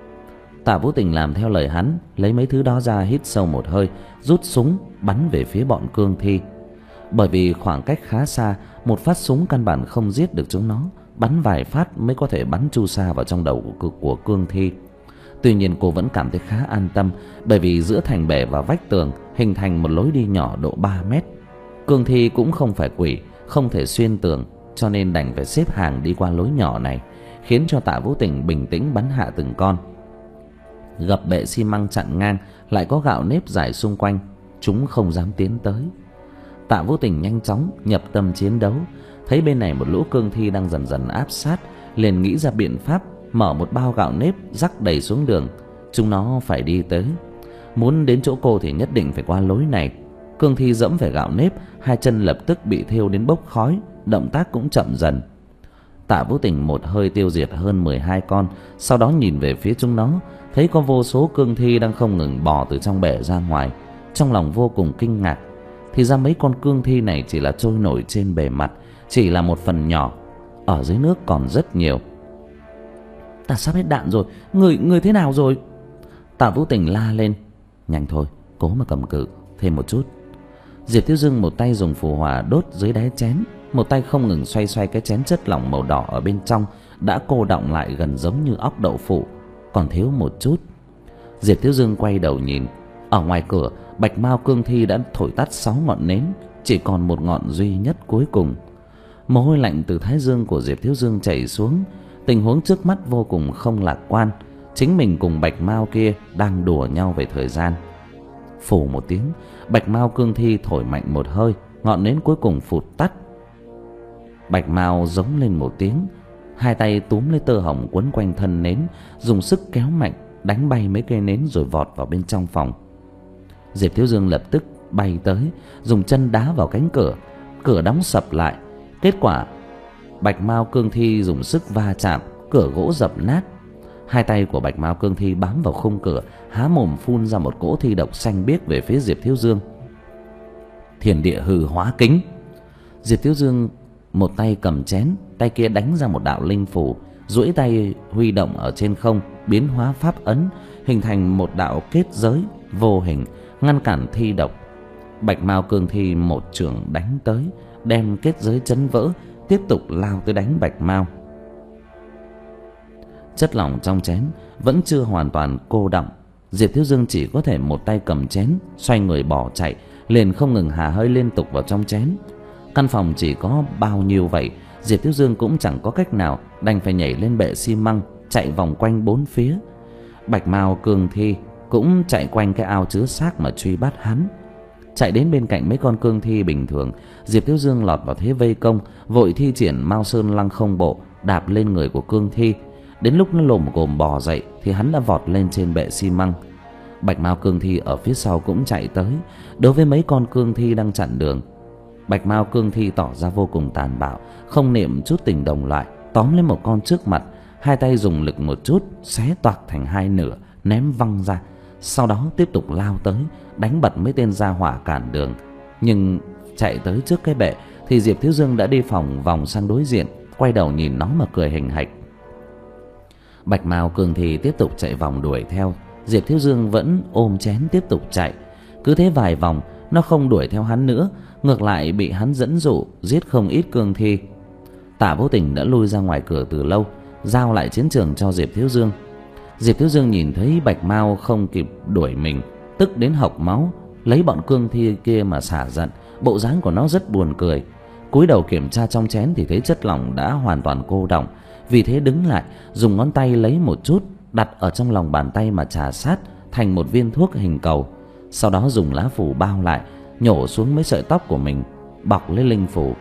Tạ Vũ Tình làm theo lời hắn, lấy mấy thứ đó ra, hít sâu một hơi, rút súng bắn về phía bọn cương thi. Bởi vì khoảng cách khá xa, một phát súng căn bản không giết được chúng nó, bắn vài phát mới có thể bắn chu sa vào trong đầu của, của cương thi. Tuy nhiên cô vẫn cảm thấy khá an tâm, bởi vì giữa thành bể và vách tường hình thành một lối đi nhỏ độ ba mét. Cương thi cũng không phải quỷ, không thể xuyên tường, cho nên đành phải xếp hàng đi qua lối nhỏ này, khiến cho Tạ Vũ Tình bình tĩnh bắn hạ từng con. Gập bệ xi măng chặn ngang, lại có gạo nếp rải xung quanh, chúng không dám tiến tới. Tạ Vũ Tình nhanh chóng nhập tâm chiến đấu, thấy bên này một lũ cương thi đang dần dần áp sát, liền nghĩ ra biện pháp mở một bao gạo nếp rắc đầy xuống đường. Chúng nó phải đi tới, muốn đến chỗ cô thì nhất định phải qua lối này. Cương thi dẫm phải gạo nếp, hai chân lập tức bị thiêu đến bốc khói, động tác cũng chậm dần. Tạ Vũ Tình một hơi tiêu diệt hơn mười hai con, sau đó nhìn về phía chúng nó, thấy có vô số cương thi đang không ngừng bò từ trong bể ra ngoài. Trong lòng vô cùng kinh ngạc, thì ra mấy con cương thi này chỉ là trôi nổi trên bề mặt, chỉ là một phần nhỏ, ở dưới nước còn rất nhiều. Ta sắp hết đạn rồi, người người thế nào rồi? Tạ Vũ Tình la lên. Nhanh thôi, cố mà cầm cự thêm một chút. Diệp Thiếu Dương một tay dùng phù hỏa đốt dưới đáy chén, một tay không ngừng xoay xoay cái chén chất lỏng màu đỏ ở bên trong, đã cô đọng lại gần giống như óc đậu phụ, còn thiếu một chút. Diệp Thiếu Dương quay đầu nhìn, ở ngoài cửa bạch mao cương thi đã thổi tắt sáu ngọn nến, chỉ còn một ngọn duy nhất cuối cùng. Mồ hôi lạnh từ thái dương của Diệp Thiếu Dương chảy xuống. Tình huống trước mắt vô cùng không lạc quan, chính mình cùng bạch mao kia đang đùa nhau về thời gian. Phù một tiếng, bạch mao cương thi thổi mạnh một hơi, ngọn nến cuối cùng phụt tắt. Bạch mao giống lên một tiếng, hai tay túm lấy tơ hồng quấn quanh thân nến, dùng sức kéo mạnh đánh bay mấy cây nến rồi vọt vào bên trong phòng. Diệp Thiếu Dương lập tức bay tới, dùng chân đá vào cánh cửa, cửa đóng sập lại. Kết quả bạch mao cương thi dùng sức va chạm, cửa gỗ dập nát. Hai tay của bạch mao cương thi bám vào khung cửa, há mồm phun ra một cỗ thi độc xanh biếc về phía Diệp Thiếu Dương. Thiên địa hư hóa kính. Diệp Thiếu Dương một tay cầm chén, tay kia đánh ra một đạo linh phù, duỗi tay huy động ở trên không, biến hóa pháp ấn, hình thành một đạo kết giới vô hình ngăn cản thi độc. Bạch mao cương thi một chưởng đánh tới, đem kết giới chấn vỡ, tiếp tục lao tới đánh bạch mao. Chất lỏng trong chén vẫn chưa hoàn toàn cô đọng, Diệp Thiếu Dương chỉ có thể một tay cầm chén, xoay người bỏ chạy, liền không ngừng hà hơi liên tục vào trong chén. Căn phòng chỉ có bao nhiêu vậy, Diệp Thiếu Dương cũng chẳng có cách nào, đành phải nhảy lên bệ xi măng, chạy vòng quanh bốn phía. Bạch mao cương thi cũng chạy quanh cái ao chứa xác mà truy bắt hắn. Chạy đến bên cạnh mấy con cương thi bình thường, Diệp Thiếu Dương lọt vào thế vây công, vội thi triển Mao Sơn Lăng Không Bộ, đạp lên người của cương thi. Đến lúc nó lồm cồm bò dậy thì hắn đã vọt lên trên bệ xi măng. Bạch Mao cương thi ở phía sau cũng chạy tới. Đối với mấy con cương thi đang chặn đường, Bạch Mao cương thi tỏ ra vô cùng tàn bạo, không niệm chút tình đồng loại, tóm lấy một con trước mặt, hai tay dùng lực một chút, xé toạc thành hai nửa, ném văng ra. Sau đó tiếp tục lao tới, đánh bật mấy tên gia hỏa cản đường. Nhưng chạy tới trước cái bệ thì Diệp Thiếu Dương đã đi vòng vòng sang đối diện, quay đầu nhìn nó mà cười hình hạch. Bạch Mao cương thi tiếp tục chạy vòng đuổi theo, Diệp Thiếu Dương vẫn ôm chén tiếp tục chạy. Cứ thế vài vòng, nó không đuổi theo hắn nữa, ngược lại bị hắn dẫn dụ giết không ít cương thi. Tạ Vô Tình đã lui ra ngoài cửa từ lâu, giao lại chiến trường cho Diệp Thiếu Dương. Diệp Thiếu Dương nhìn thấy Bạch Mao không kịp đuổi mình, tức đến hộc máu, lấy bọn cương thi kia mà xả giận. Bộ dáng của nó rất buồn cười. Cúi đầu kiểm tra trong chén thì thấy chất lỏng đã hoàn toàn cô đọng, vì thế đứng lại, dùng ngón tay lấy một chút, đặt ở trong lòng bàn tay mà trà sát thành một viên thuốc hình cầu. Sau đó dùng lá phủ bao lại, nhổ xuống mấy sợi tóc của mình, bọc lấy linh phủ.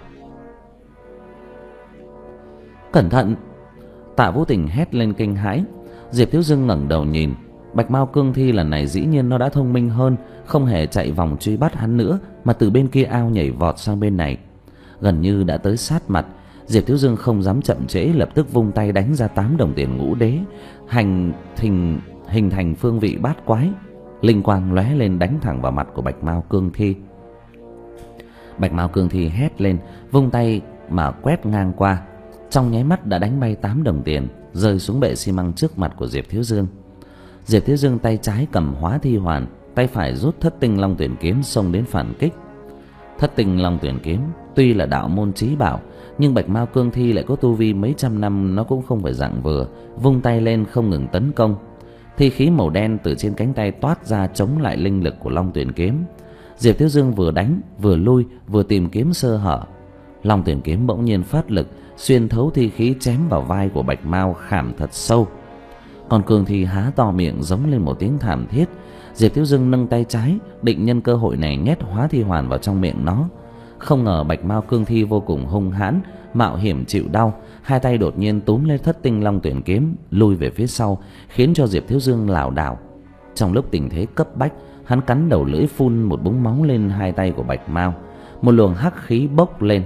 Cẩn thận! Tạ Vô Tình hét lên kinh hãi. Diệp Thiếu Dương ngẩng đầu nhìn, Bạch Mao cương thi lần này dĩ nhiên nó đã thông minh hơn, không hề chạy vòng truy bắt hắn nữa, mà từ bên kia ao nhảy vọt sang bên này. Gần như đã tới sát mặt, Diệp Thiếu Dương không dám chậm trễ, lập tức vung tay đánh ra tám đồng tiền ngũ đế, hành hình hình thành phương vị bát quái, linh quang lóe lên đánh thẳng vào mặt của Bạch Mao cương thi. Bạch Mao cương thi hét lên, vung tay mà quét ngang qua, trong nháy mắt đã đánh bay tám đồng tiền, rơi xuống bệ xi măng trước mặt của Diệp Thiếu Dương. Diệp Thiếu Dương tay trái cầm Hóa Thi Hoàn, tay phải rút Thất Tinh Long Tuyển Kiếm xông đến phản kích. Thất Tinh Long Tuyển Kiếm tuy là đạo môn chí bảo, nhưng Bạch Mao cương thi lại có tu vi mấy trăm năm, nó cũng không phải dạng vừa, vung tay lên không ngừng tấn công. Thi khí màu đen từ trên cánh tay toát ra chống lại linh lực của Long Tuyển Kiếm. Diệp Thiếu Dương vừa đánh vừa lui, vừa tìm kiếm sơ hở. Long Tuyển Kiếm bỗng nhiên phát lực, xuyên thấu thi khí chém vào vai của Bạch Mao khảm thật sâu. Con cương thi há to miệng giống lên một tiếng thảm thiết. Diệp Thiếu Dương nâng tay trái định nhân cơ hội này nhét Hóa Thi Hoàn vào trong miệng nó. Không ngờ Bạch Mao cương thi vô cùng hung hãn, mạo hiểm chịu đau, hai tay đột nhiên túm lên Thất Tinh Long Tuyển Kiếm, lùi về phía sau, khiến cho Diệp Thiếu Dương lảo đảo. Trong lúc tình thế cấp bách, hắn cắn đầu lưỡi phun một búng máu lên hai tay của Bạch Mao. Một luồng hắc khí bốc lên.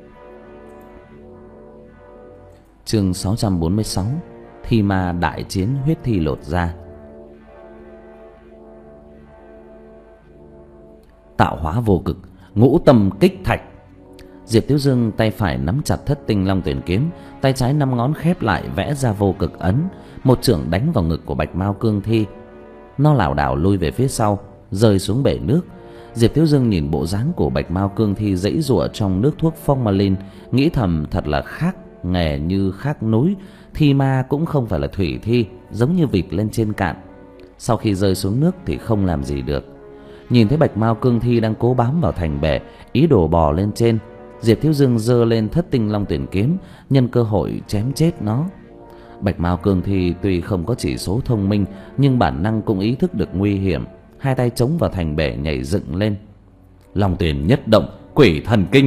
Chương sáu trăm bốn mươi sáu: Thi Ma đại chiến huyết thi lột da. Tạo hóa vô cực, ngũ tâm kích thạch. Diệp Thiếu Dương tay phải nắm chặt Thất Tinh Long Tuyển Kiếm, tay trái năm ngón khép lại vẽ ra vô cực ấn, một chưởng đánh vào ngực của Bạch Mao cương thi. Nó lảo đảo lui về phía sau, rơi xuống bể nước. Diệp Thiếu Dương nhìn bộ dáng của Bạch Mao cương thi giãy giụa trong nước thuốc formalin, nghĩ thầm thật là khác nghề như khác núi. Thi ma cũng không phải là thủy thi, giống như vịt lên trên cạn, sau khi rơi xuống nước thì không làm gì được. Nhìn thấy Bạch Mao cương thi đang cố bám vào thành bể, ý đồ bò lên trên, Diệp Thiếu Dương giơ lên Thất Tinh Long Tuyển Kiếm, nhân cơ hội chém chết nó. Bạch Mao cương thi tuy không có chỉ số thông minh, nhưng bản năng cũng ý thức được nguy hiểm, hai tay chống vào thành bể nhảy dựng lên. Long Tuyển nhất động, quỷ thần kinh.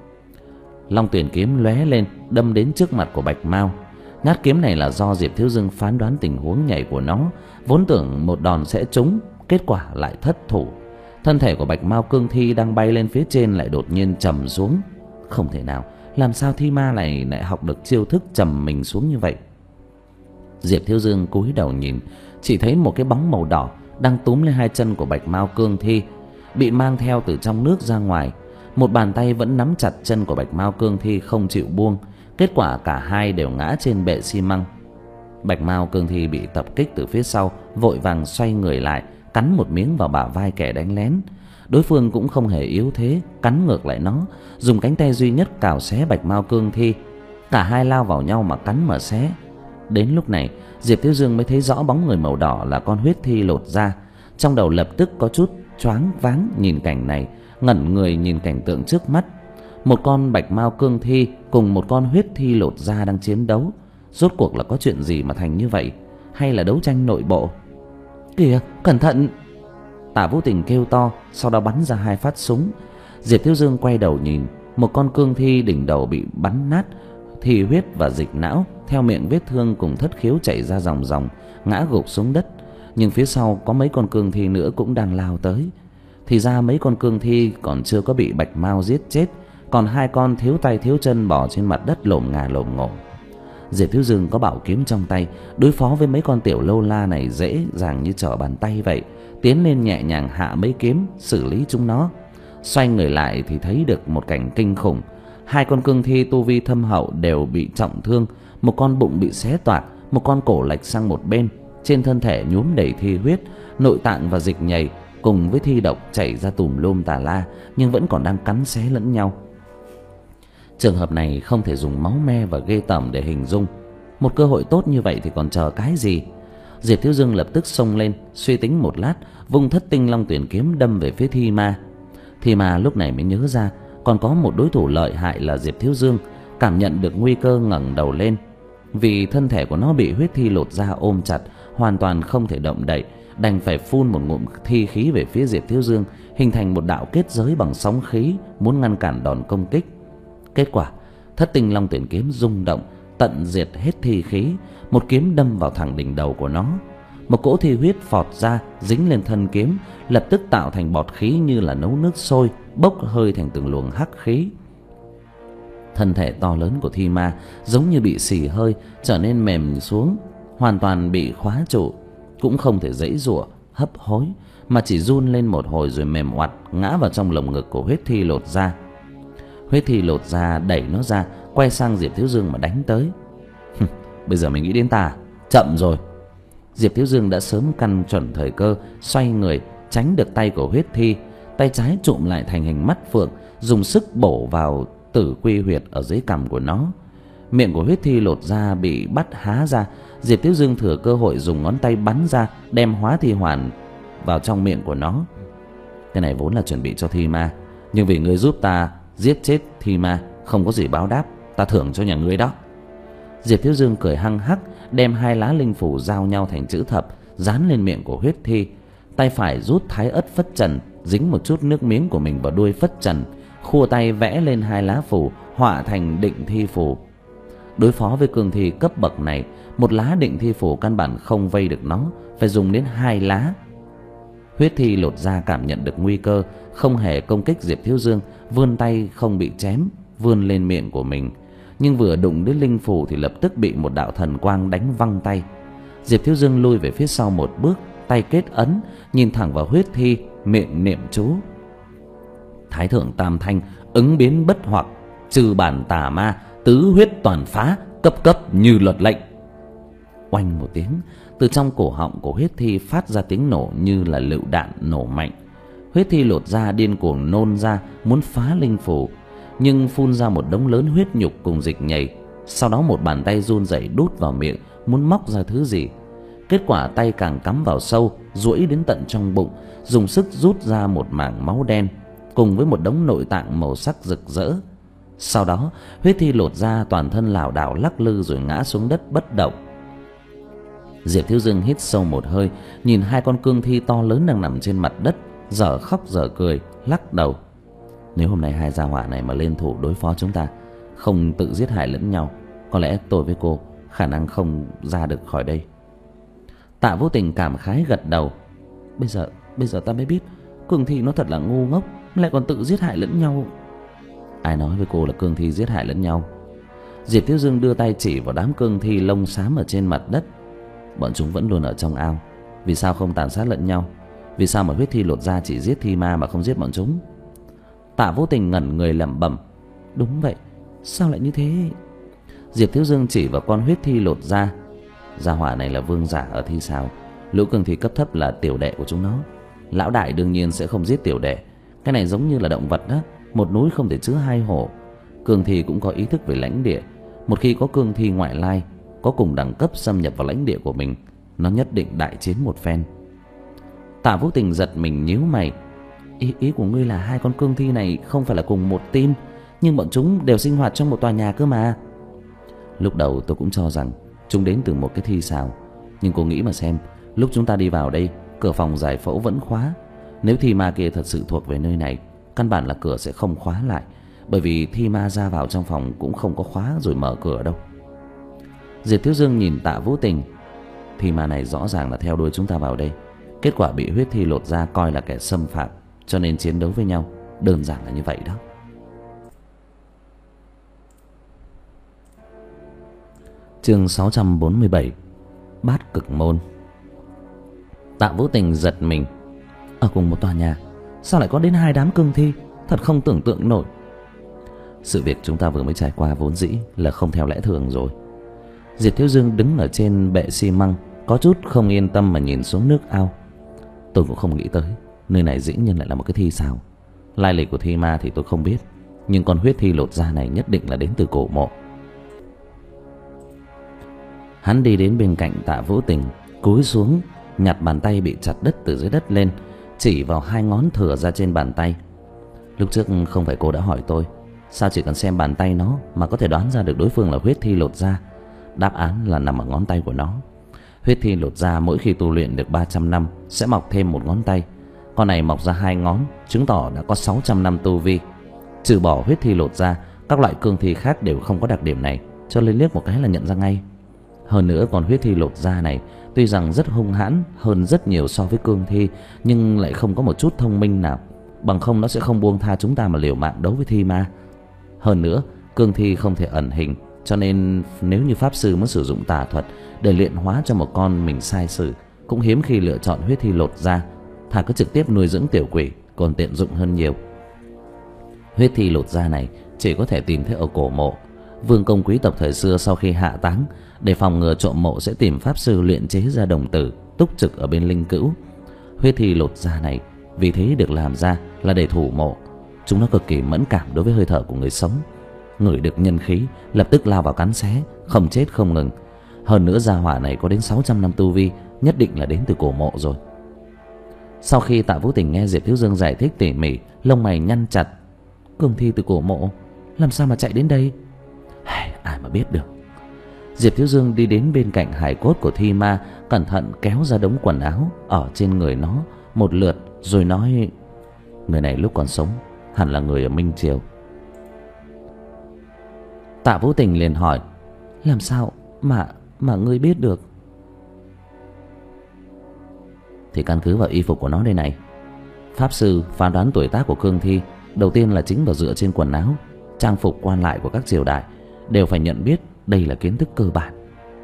Long Tuyển Kiếm lóe lên, đâm đến trước mặt của Bạch Mao. Nhát kiếm này là do Diệp Thiếu Dương phán đoán tình huống nhảy của nó, vốn tưởng một đòn sẽ trúng, kết quả lại thất thủ. Thân thể của Bạch Mao cương thi đang bay lên phía trên lại đột nhiên trầm xuống. Không thể nào, làm sao thi ma này lại học được chiêu thức trầm mình xuống như vậy? Diệp Thiếu Dương cúi đầu nhìn, chỉ thấy một cái bóng màu đỏ đang túm lên hai chân của Bạch Mao cương thi, bị mang theo từ trong nước ra ngoài. Một bàn tay vẫn nắm chặt chân của Bạch Mao cương thi không chịu buông, kết quả cả hai đều ngã trên bệ xi măng. Bạch Mao cương thi bị tập kích từ phía sau, vội vàng xoay người lại, cắn một miếng vào bả vai kẻ đánh lén. Đối phương cũng không hề yếu thế, cắn ngược lại nó, dùng cánh tay duy nhất cào xé Bạch Mao cương thi. Cả hai lao vào nhau mà cắn mà xé. Đến lúc này, Diệp Thiếu Dương mới thấy rõ bóng người màu đỏ là con huyết thi lột da. Trong đầu lập tức có chút choáng váng nhìn cảnh này, ngẩn người nhìn cảnh tượng trước mắt. Một con Bạch Mao cương thi cùng một con huyết thi lột da đang chiến đấu. Rốt cuộc là có chuyện gì mà thành như vậy? Hay là đấu tranh nội bộ? Kìa, cẩn thận! Tạ Vũ Tình kêu to, sau đó bắn ra hai phát súng. Diệp Thiếu Dương quay đầu nhìn, một con cương thi đỉnh đầu bị bắn nát, thì huyết và dịch não theo miệng vết thương cùng thất khiếu chảy ra ròng ròng, ngã gục xuống đất. Nhưng phía sau có mấy con cương thi nữa cũng đang lao tới. Thì ra mấy con cương thi còn chưa có bị Bạch Mao giết chết, còn hai con thiếu tay thiếu chân bò trên mặt đất lồm ngà lồm ngổm. Diệp Thiếu Dương có bảo kiếm trong tay, đối phó với mấy con tiểu lâu la này dễ dàng như trở bàn tay vậy. Tiến lên nhẹ nhàng hạ mấy kiếm xử lý chúng nó. Xoay người lại thì thấy được một cảnh kinh khủng. Hai con cương thi tu vi thâm hậu đều bị trọng thương, một con bụng bị xé toạc, một con cổ lệch sang một bên, trên thân thể nhuốm đầy thi huyết, nội tạng và dịch nhầy cùng với thi độc chảy ra tùm lum tà la, nhưng vẫn còn đang cắn xé lẫn nhau. Trường hợp này không thể dùng máu me và ghê tởm để hình dung. Một cơ hội tốt như vậy thì còn chờ cái gì? Diệp Thiếu Dương lập tức xông lên, suy tính một lát, vung Thất Tinh Long Tuyển kiếm đâm về phía thi ma. Thi ma lúc này mới nhớ ra còn có một đối thủ lợi hại là Diệp Thiếu Dương, cảm nhận được nguy cơ ngẩng đầu lên. Vì thân thể của nó bị huyết thi lột ra ôm chặt, hoàn toàn không thể động đậy, đành phải phun một ngụm thi khí về phía Diệp Thiếu Dương, hình thành một đạo kết giới bằng sóng khí, muốn ngăn cản đòn công kích. Kết quả, Thất Tinh Long Tuyển kiếm rung động, tận diệt hết thi khí, một kiếm đâm vào thẳng đỉnh đầu của nó. Một cỗ thi huyết phọt ra, dính lên thân kiếm, lập tức tạo thành bọt khí như là nấu nước sôi, bốc hơi thành từng luồng hắc khí. Thân thể to lớn của thi ma giống như bị xì hơi, trở nên mềm xuống, hoàn toàn bị khóa trụ, cũng không thể giãy giụa, hấp hối, mà chỉ run lên một hồi rồi mềm oặt ngã vào trong lồng ngực của huyết thi lột ra. Huyết thi lột ra đẩy nó ra, quay sang Diệp Thiếu Dương mà đánh tới. Bây giờ mình nghĩ đến ta, chậm rồi. Diệp Thiếu Dương đã sớm căn chuẩn thời cơ, xoay người tránh được tay của huyết thi, tay trái trụm lại thành hình mắt phượng, dùng sức bổ vào tử quy huyệt ở dưới cằm của nó. Miệng của huyết thi lột ra bị bắt há ra, Diệp Thiếu Dương thừa cơ hội dùng ngón tay bắn ra, đem hóa thi hoàn vào trong miệng của nó. Cái này vốn là chuẩn bị cho thi ma, nhưng vì ngươi giúp ta giết chết thi ma, không có gì báo đáp, ta thưởng cho nhà ngươi đó. Diệp Thiếu Dương cười hăng hắc, đem hai lá linh phủ giao nhau thành chữ thập, dán lên miệng của huyết thi. Tay phải rút thái ất phất trần, dính một chút nước miếng của mình vào đuôi phất trần, khua tay vẽ lên hai lá phủ, họa thành định thi phủ. Đối phó với cương thi cấp bậc này, một lá định thi phủ căn bản không vây được nó, phải dùng đến hai lá. Huyết thi lột ra cảm nhận được nguy cơ, không hề công kích Diệp Thiếu Dương, vươn tay không bị chém, vươn lên miệng của mình. Nhưng vừa đụng đến linh phủ thì lập tức bị một đạo thần quang đánh văng tay. Diệp Thiếu Dương lui về phía sau một bước, tay kết ấn, nhìn thẳng vào huyết thi, miệng niệm chú: Thái thượng tam thanh, ứng biến bất hoặc, trừ bản tà ma, tứ huyết toàn phá, cấp cấp như luật lệnh. Oanh một tiếng, từ trong cổ họng của huyết thi phát ra tiếng nổ như là lựu đạn nổ mạnh. Huyết thi lột ra điên cuồng nôn ra, muốn phá linh phủ, nhưng phun ra một đống lớn huyết nhục cùng dịch nhầy. Sau đó một bàn tay run rẩy đút vào miệng, muốn móc ra thứ gì. Kết quả tay càng cắm vào sâu, duỗi đến tận trong bụng, dùng sức rút ra một mảng máu đen cùng với một đống nội tạng màu sắc rực rỡ. Sau đó huyết thi lột ra toàn thân lảo đảo lắc lư rồi ngã xuống đất bất động. Diệp Thiếu Dương hít sâu một hơi, nhìn hai con cương thi to lớn đang nằm trên mặt đất, dở khóc dở cười, lắc đầu. Nếu hôm nay hai gia hỏa này mà lên thủ đối phó chúng ta, không tự giết hại lẫn nhau, có lẽ tôi với cô khả năng không ra được khỏi đây. Tạ Vô Tình cảm khái gật đầu. Bây giờ, bây giờ ta mới biết cương thi nó thật là ngu ngốc, lại còn tự giết hại lẫn nhau. Ai nói với cô là cương thi giết hại lẫn nhau? Diệp Thiếu Dương đưa tay chỉ vào đám cương thi lông xám ở trên mặt đất. Bọn chúng vẫn luôn ở trong ao, vì sao không tàn sát lẫn nhau? Vì sao mà huyết thi lột ra chỉ giết thi ma mà không giết bọn chúng? Tạ Vô Tình ngẩn người lẩm bẩm. Đúng vậy, sao lại như thế? Diệp Thiếu Dương chỉ vào con huyết thi lột ra. Gia hỏa này là vương giả ở thi sao, lũ cương thi cấp thấp là tiểu đệ của chúng nó. Lão đại đương nhiên sẽ không giết tiểu đệ. Cái này giống như là động vật đó, một núi không thể chứa hai hổ. Cương thi cũng có ý thức về lãnh địa. Một khi có cương thi ngoại lai có cùng đẳng cấp xâm nhập vào lãnh địa của mình, nó nhất định đại chiến một phen. Tạ Vô Tình giật mình nhíu mày. Ý, ý của ngươi là hai con cương thi này không phải là cùng một team, nhưng bọn chúng đều sinh hoạt trong một tòa nhà cơ mà. Lúc đầu tôi cũng cho rằng chúng đến từ một cái thi sào, nhưng cô nghĩ mà xem, lúc chúng ta đi vào đây, cửa phòng giải phẫu vẫn khóa. Nếu thi ma kia thật sự thuộc về nơi này, căn bản là cửa sẽ không khóa lại, bởi vì thi ma ra vào trong phòng cũng không có khóa rồi mở cửa đâu. Diệp Thiếu Dương nhìn Tạ Vũ Tình. Thi ma này rõ ràng là theo đuôi chúng ta vào đây, kết quả bị huyết thi lột da coi là kẻ xâm phạm, cho nên chiến đấu với nhau. Đơn giản là như vậy đó. Chương sáu trăm bốn mươi bảy. Bát Cực Môn. Tạ Vũ Tình giật mình. Ở cùng một tòa nhà sao lại có đến hai đám cương thi, thật không tưởng tượng nổi. Sự việc chúng ta vừa mới trải qua vốn dĩ là không theo lẽ thường rồi. Diệp Thiếu Dương đứng ở trên bệ xi măng, có chút không yên tâm mà nhìn xuống nước ao. Tôi cũng không nghĩ tới nơi này dĩ nhiên lại là một cái thi sao. Lai lịch của thi ma thì tôi không biết, nhưng con huyết thi lột da này nhất định là đến từ cổ mộ. Hắn đi đến bên cạnh Tạ Vũ Tình, cúi xuống nhặt bàn tay bị chặt đứt từ dưới đất lên, chỉ vào hai ngón thừa ra trên bàn tay. Lúc trước không phải cô đã hỏi tôi sao chỉ cần xem bàn tay nó mà có thể đoán ra được đối phương là huyết thi lột da? Đáp án là nằm ở ngón tay của nó. Huyết thi lột da mỗi khi tu luyện được ba trăm năm sẽ mọc thêm một ngón tay. Con này mọc ra hai ngón, chứng tỏ đã có sáu trăm năm tu vi. Trừ bỏ huyết thi lột da, các loại cương thi khác đều không có đặc điểm này, cho nên liếc một cái là nhận ra ngay. Hơn nữa con huyết thi lột da này tuy rằng rất hung hãn hơn rất nhiều so với cương thi, nhưng lại không có một chút thông minh nào, bằng không nó sẽ không buông tha chúng ta mà liều mạng đấu với thi ma. Hơn nữa cương thi không thể ẩn hình, cho nên nếu như pháp sư muốn sử dụng tà thuật để luyện hóa cho một con mình sai sử, cũng hiếm khi lựa chọn huyết thi lột da. Thà cứ trực tiếp nuôi dưỡng tiểu quỷ còn tiện dụng hơn nhiều. Huyết thi lột da này chỉ có thể tìm thấy ở cổ mộ. Vương công quý tộc thời xưa sau khi hạ táng, để phòng ngừa trộm mộ sẽ tìm pháp sư luyện chế ra đồng tử túc trực ở bên linh cữu. Huyết thi lột da này vì thế được làm ra là để thủ mộ. Chúng nó cực kỳ mẫn cảm đối với hơi thở của người sống, ngửi được nhân khí lập tức lao vào cắn xé, không chết không ngừng. Hơn nữa gia hỏa này có đến sáu trăm năm tu vi, nhất định là đến từ cổ mộ rồi. Sau khi Tạ Vũ Tình nghe Diệp Thiếu Dương giải thích tỉ mỉ, lông mày nhăn chặt. Cương thi từ cổ mộ làm sao mà chạy đến đây? Ai mà biết được. Diệp Thiếu Dương đi đến bên cạnh hài cốt của thi ma, cẩn thận kéo ra đống quần áo ở trên người nó một lượt, rồi nói: người này lúc còn sống hẳn là người ở Minh Triều. Tạ Vũ Tình liền hỏi: làm sao mà mà ngươi biết được? Thì căn cứ vào y phục của nó đây này. Pháp sư phán đoán tuổi tác của cương thi đầu tiên là chính vào dựa trên quần áo, trang phục quan lại của các triều đại, đều phải nhận biết đây là kiến thức cơ bản.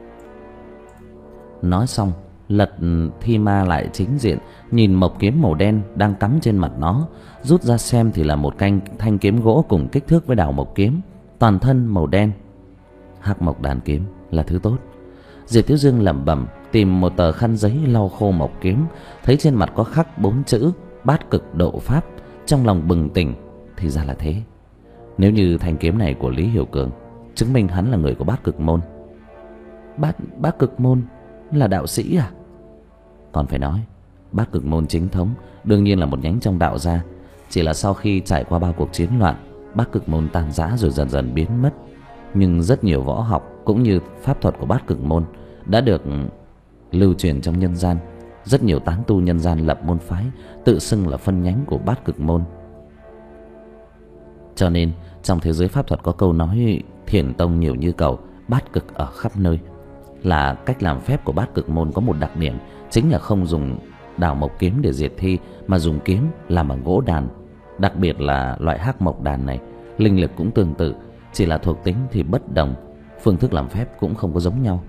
Nói xong lật thi ma lại chính diện, nhìn mộc kiếm màu đen đang cắm trên mặt nó, rút ra xem thì là một canh thanh kiếm gỗ cùng kích thước với đào mộc kiếm, toàn thân màu đen. Hắc mộc đàn kiếm là thứ tốt. Diệp Thiếu Dương lẩm bẩm, tìm một tờ khăn giấy lau khô mộc kiếm, thấy trên mặt có khắc bốn chữ Bát Cực Độ Pháp, trong lòng bừng tỉnh, thì ra là thế. Nếu như thanh kiếm này của Lý Hiểu Cường, chứng minh hắn là người của Bát Cực Môn. Bát Bát Cực Môn là đạo sĩ à? Còn phải nói, Bát Cực Môn chính thống đương nhiên là một nhánh trong đạo gia, chỉ là sau khi trải qua bao cuộc chiến loạn, Bát Cực Môn tan rã rồi dần dần biến mất. Nhưng rất nhiều võ học cũng như pháp thuật của Bát Cực Môn đã được lưu truyền trong nhân gian. Rất nhiều tán tu nhân gian lập môn phái, tự xưng là phân nhánh của Bát Cực Môn. Cho nên trong thế giới pháp thuật có câu nói thiền tông nhiều như cầu, bát cực ở khắp nơi. Là cách làm phép của Bát Cực Môn có một đặc điểm, chính là không dùng đào mộc kiếm để diệt thi, mà dùng kiếm làm bằng gỗ đàn. Đặc biệt là loại hắc mộc đàn này, linh lực cũng tương tự, chỉ là thuộc tính thì bất đồng, phương thức làm phép cũng không có giống nhau.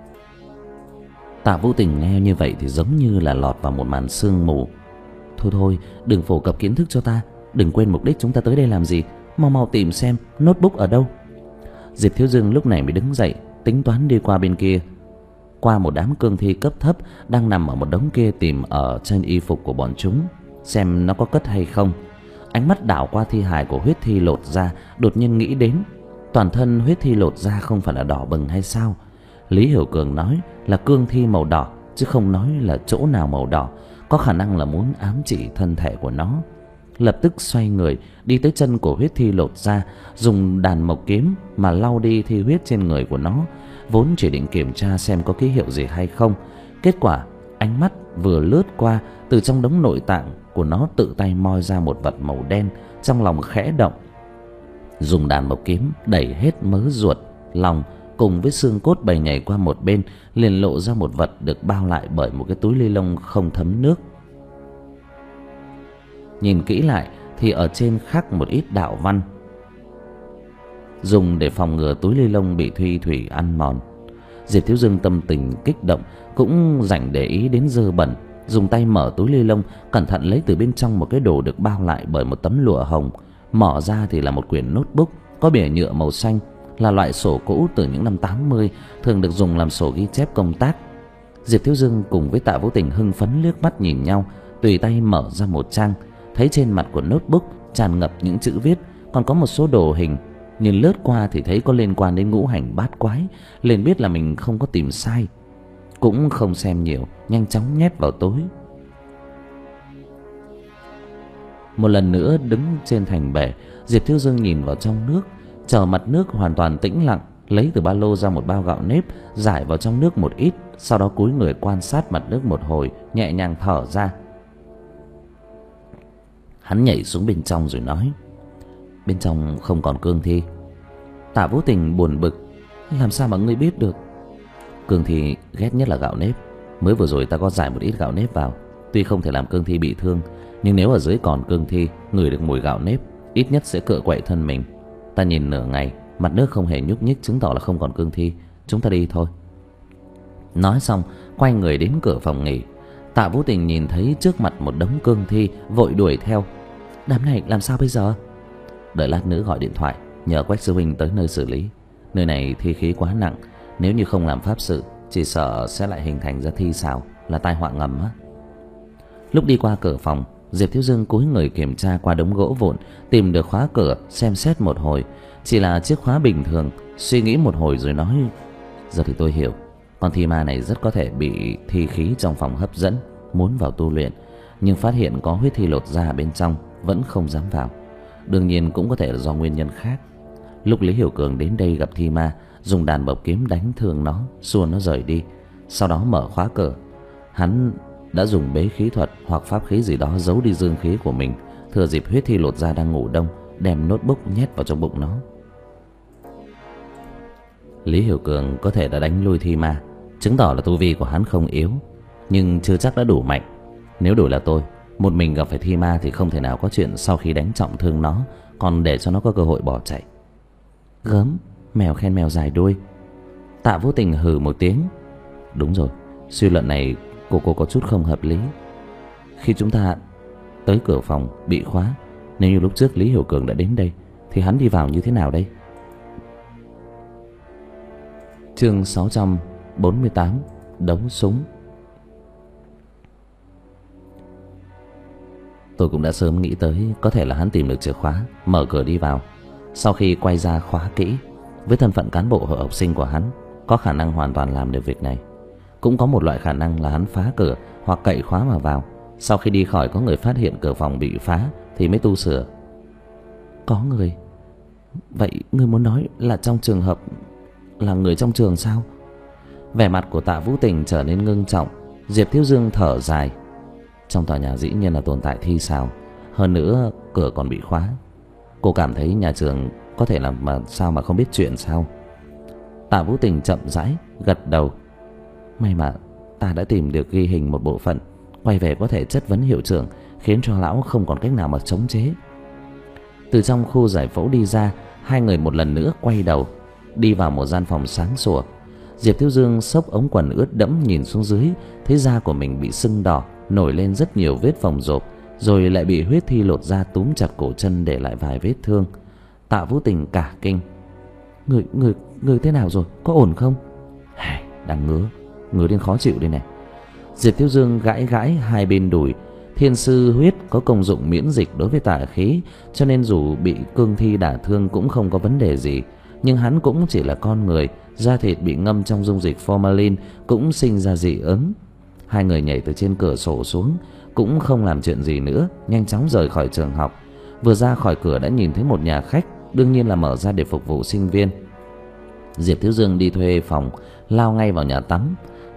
Tạ Vũ Tình nghe như vậy thì giống như là lọt vào một màn sương mù. Thôi thôi, đừng phổ cập kiến thức cho ta, đừng quên mục đích chúng ta tới đây làm gì, mau mau tìm xem notebook ở đâu. Diệp Thiếu Dương lúc này mới đứng dậy, tính toán đi qua bên kia, qua một đám cương thi cấp thấp đang nằm ở một đống kia, tìm ở trên y phục của bọn chúng xem nó có cất hay không. Ánh mắt đảo qua thi hài của huyết thi lột da, đột nhiên nghĩ đến, toàn thân huyết thi lột da không phải là đỏ bừng hay sao? Lý Hiểu Cường nói là cương thi màu đỏ, chứ không nói là chỗ nào màu đỏ, có khả năng là muốn ám chỉ thân thể của nó. Lập tức xoay người đi tới chân của huyết thi lột da, dùng đàn mộc kiếm mà lau đi thi huyết trên người của nó, vốn chỉ định kiểm tra xem có ký hiệu gì hay không. Kết quả ánh mắt vừa lướt qua, từ trong đống nội tạng của nó tự tay moi ra một vật màu đen, trong lòng khẽ động, dùng đàn bộc kiếm đẩy hết mớ ruột, lòng cùng với xương cốt bầy nhảy qua một bên, liền lộ ra một vật được bao lại bởi một cái túi ni lông không thấm nước. Nhìn kỹ lại thì ở trên khắc một ít đạo văn, dùng để phòng ngừa túi ni lông bị thủy thủy ăn mòn. Diệp Thiếu Dương tâm tình kích động, cũng rảnh để ý đến dơ bẩn, dùng tay mở túi ni lông, cẩn thận lấy từ bên trong một cái đồ được bao lại bởi một tấm lụa hồng. Mở ra thì là một quyển notebook có bìa nhựa màu xanh, là loại sổ cũ từ những năm tám mươi, thường được dùng làm sổ ghi chép công tác. Diệp Thiếu Dương cùng với Tạ Vũ Tình hưng phấn liếc mắt nhìn nhau, tùy tay mở ra một trang, thấy trên mặt của notebook tràn ngập những chữ viết, còn có một số đồ hình. Nhìn lướt qua thì thấy có liên quan đến ngũ hành bát quái, liền biết là mình không có tìm sai, cũng không xem nhiều, nhanh chóng nhét vào túi. Một lần nữa đứng trên thành bể, Diệp Thiếu Dương nhìn vào trong nước, chờ mặt nước hoàn toàn tĩnh lặng, lấy từ ba lô ra một bao gạo nếp, rải vào trong nước một ít, sau đó cúi người quan sát mặt nước một hồi, nhẹ nhàng thở ra. Hắn nhảy xuống bên trong rồi nói: bên trong không còn cương thi. Tạ Vũ Tình buồn bực: làm sao mà ngươi biết được? Cương thi ghét nhất là gạo nếp. Mới vừa rồi ta có rải một ít gạo nếp vào, tuy không thể làm cương thi bị thương, nhưng nếu ở dưới còn cương thi ngửi được mùi gạo nếp, ít nhất sẽ cựa quậy thân mình. Ta nhìn nửa ngày, mặt nước không hề nhúc nhích, chứng tỏ là không còn cương thi. Chúng ta đi thôi. Nói xong quay người đến cửa phòng nghỉ. Tạ Vũ Tình nhìn thấy trước mặt một đống cương thi, vội đuổi theo. Đám này làm sao bây giờ? Đợi lát nữa gọi điện thoại nhờ Quách sư huynh tới nơi xử lý. Nơi này thi khí quá nặng, nếu như không làm pháp sự, chỉ sợ sẽ lại hình thành ra thi xào, là tai họa ngầm á. Lúc đi qua cửa phòng, Diệp Thiếu Dương cúi người kiểm tra qua đống gỗ vụn, tìm được khóa cửa, xem xét một hồi, chỉ là chiếc khóa bình thường. Suy nghĩ một hồi rồi nói: giờ thì tôi hiểu, con thi ma này rất có thể bị thi khí trong phòng hấp dẫn, muốn vào tu luyện, nhưng phát hiện có huyết thi lột ra bên trong vẫn không dám vào. Đương nhiên cũng có thể là do nguyên nhân khác. Lúc Lý Hiểu Cường đến đây gặp thi ma, dùng đàn bộc kiếm đánh thương nó, xua nó rời đi, sau đó mở khóa cửa. Hắn đã dùng bế khí thuật hoặc pháp khí gì đó giấu đi dương khí của mình, thừa dịp huyết thi lột ra đang ngủ đông, đem notebook nhét vào trong bụng nó. Lý Hiểu Cường có thể đã đánh lui thi ma, chứng tỏ là tu vi của hắn không yếu, nhưng chưa chắc đã đủ mạnh. Nếu đổi là tôi, một mình gặp phải thi ma thì không thể nào có chuyện sau khi đánh trọng thương nó còn để cho nó có cơ hội bỏ chạy. Gớm, mèo khen mèo dài đuôi. Tạ Vũ Tình hừ một tiếng. Đúng rồi, suy luận này của cô có chút không hợp lý. Khi chúng ta tới cửa phòng bị khóa, nếu như lúc trước Lý Hiểu Cường đã đến đây thì hắn đi vào như thế nào đây? Chương sáu trăm bốn mươi tám: Đấu súng. Tôi cũng đã sớm nghĩ tới có thể là hắn tìm được chìa khóa, mở cửa đi vào. Sau khi quay ra khóa kỹ, với thân phận cán bộ hội học sinh của hắn, có khả năng hoàn toàn làm được việc này. Cũng có một loại khả năng là hắn phá cửa hoặc cậy khóa mà vào, sau khi đi khỏi có người phát hiện cửa phòng bị phá thì mới tu sửa. Có người? Vậy ngươi muốn nói là trong trường hợp là người trong trường sao? Vẻ mặt của Tạ Vũ Tình trở nên ngưng trọng. Diệp Thiếu Dương thở dài. Trong tòa nhà dĩ nhiên là tồn tại thi xào, hơn nữa cửa còn bị khóa. Cô cảm thấy nhà trường có thể làm mà sao mà không biết chuyện sao? Tạ Vũ Tình chậm rãi gật đầu. May mà ta đã tìm được ghi hình một bộ phận, quay về có thể chất vấn hiệu trưởng, khiến cho lão không còn cách nào mà chống chế. Từ trong khu giải phẫu đi ra, hai người một lần nữa quay đầu đi vào một gian phòng sáng sủa. Diệp Thiếu Dương xốc ống quần ướt đẫm nhìn xuống dưới, thấy da của mình bị sưng đỏ, nổi lên rất nhiều vết phồng rộp, rồi lại bị huyết thi lột ra túm chặt cổ chân để lại vài vết thương. Tạ Vũ Tình cả kinh. Người, người, người thế nào rồi? Có ổn không? Hài, đang ngứa, ngứa đến khó chịu đây này. Diệp Thiếu Dương gãi gãi hai bên đùi. Thiên sư huyết có công dụng miễn dịch đối với tà khí, cho nên dù bị cương thi đả thương cũng không có vấn đề gì. Nhưng hắn cũng chỉ là con người, da thịt bị ngâm trong dung dịch formalin cũng sinh ra dị ứng. Hai người nhảy từ trên cửa sổ xuống, cũng không làm chuyện gì nữa, nhanh chóng rời khỏi trường học. Vừa ra khỏi cửa đã nhìn thấy một nhà khách, đương nhiên là mở ra để phục vụ sinh viên. Diệp Thiếu Dương đi thuê phòng, lao ngay vào nhà tắm.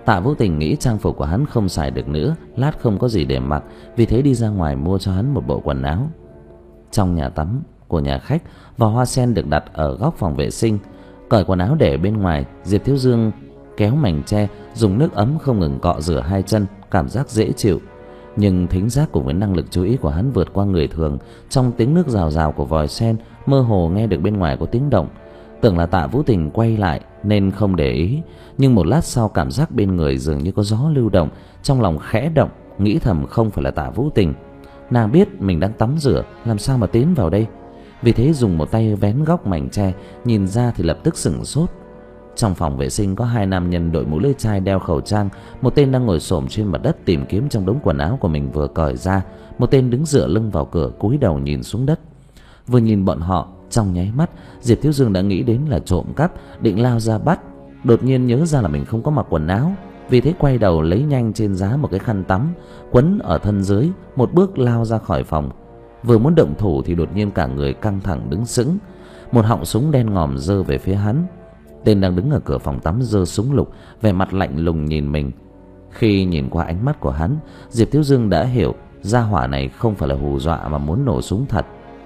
Tạ Vũ Tình nghĩ trang phục của hắn không xài được nữa, lát không có gì để mặc, vì thế đi ra ngoài mua cho hắn một bộ quần áo. Trong nhà tắm của nhà khách, vò hoa sen được đặt ở góc phòng vệ sinh. Cởi quần áo để bên ngoài, Diệp Thiếu Dương kéo mảnh tre, dùng nước ấm không ngừng cọ rửa hai chân, cảm giác dễ chịu. Nhưng thính giác cùng với năng lực chú ý của hắn vượt qua người thường, trong tiếng nước rào rào của vòi sen mơ hồ nghe được bên ngoài có tiếng động. Tưởng là Tạ Vũ Tình quay lại nên không để ý, nhưng một lát sau cảm giác bên người dường như có gió lưu động, trong lòng khẽ động, nghĩ thầm không phải là Tạ Vũ Tình. Nàng biết mình đang tắm rửa, làm sao mà tiến vào đây. Vì thế dùng một tay vén góc mảnh tre, nhìn ra thì lập tức sửng sốt. Trong phòng vệ sinh có hai nam nhân đội mũ lưỡi chai, đeo khẩu trang. Một tên đang ngồi xổm trên mặt đất tìm kiếm trong đống quần áo của mình vừa cởi ra. Một tên đứng dựa lưng vào cửa, cúi đầu nhìn xuống đất. Vừa nhìn bọn họ, trong nháy mắt Diệp Thiếu Dương đã nghĩ đến là trộm cắp, định lao ra bắt. Đột nhiên nhớ ra là mình không có mặc quần áo, vì thế quay đầu lấy nhanh trên giá một cái khăn tắm, quấn ở thân dưới, một bước lao ra khỏi phòng. Vừa muốn động thủ thì đột nhiên cả người căng thẳng đứng sững. Một họng súng đen ngòm giơ về phía hắn. Tên đang đứng ở cửa phòng tắm giơ súng lục, vẻ mặt lạnh lùng nhìn mình. Khi nhìn qua ánh mắt của hắn, Diệp Thiếu Dương đã hiểu gia hỏa này không phải là hù dọa mà muốn nổ súng thật.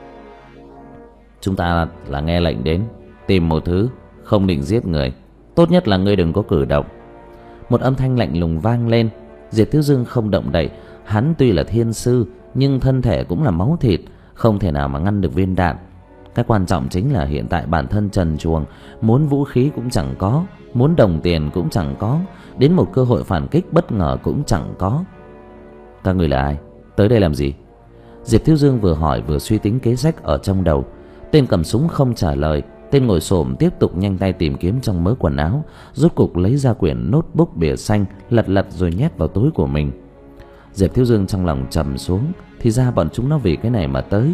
Chúng ta là nghe lệnh đến tìm một thứ, không định giết người. Tốt nhất là ngươi đừng có cử động. Một âm thanh lạnh lùng vang lên. Diệp Thiếu Dương không động đậy. Hắn tuy là thiên sư nhưng thân thể cũng là máu thịt, không thể nào mà ngăn được viên đạn. Cái quan trọng chính là hiện tại bản thân trần truồng, muốn vũ khí cũng chẳng có, muốn đồng tiền cũng chẳng có, đến một cơ hội phản kích bất ngờ cũng chẳng có. Các người là ai? Tới đây làm gì? Diệp Thiếu Dương vừa hỏi vừa suy tính kế sách ở trong đầu. Tên cầm súng không trả lời. Tên ngồi xổm tiếp tục nhanh tay tìm kiếm trong mớ quần áo, rốt cục lấy ra quyển notebook bìa xanh, lật lật rồi nhét vào túi của mình. Diệp Thiếu Dương trong lòng trầm xuống, thì ra bọn chúng nó vì cái này mà tới.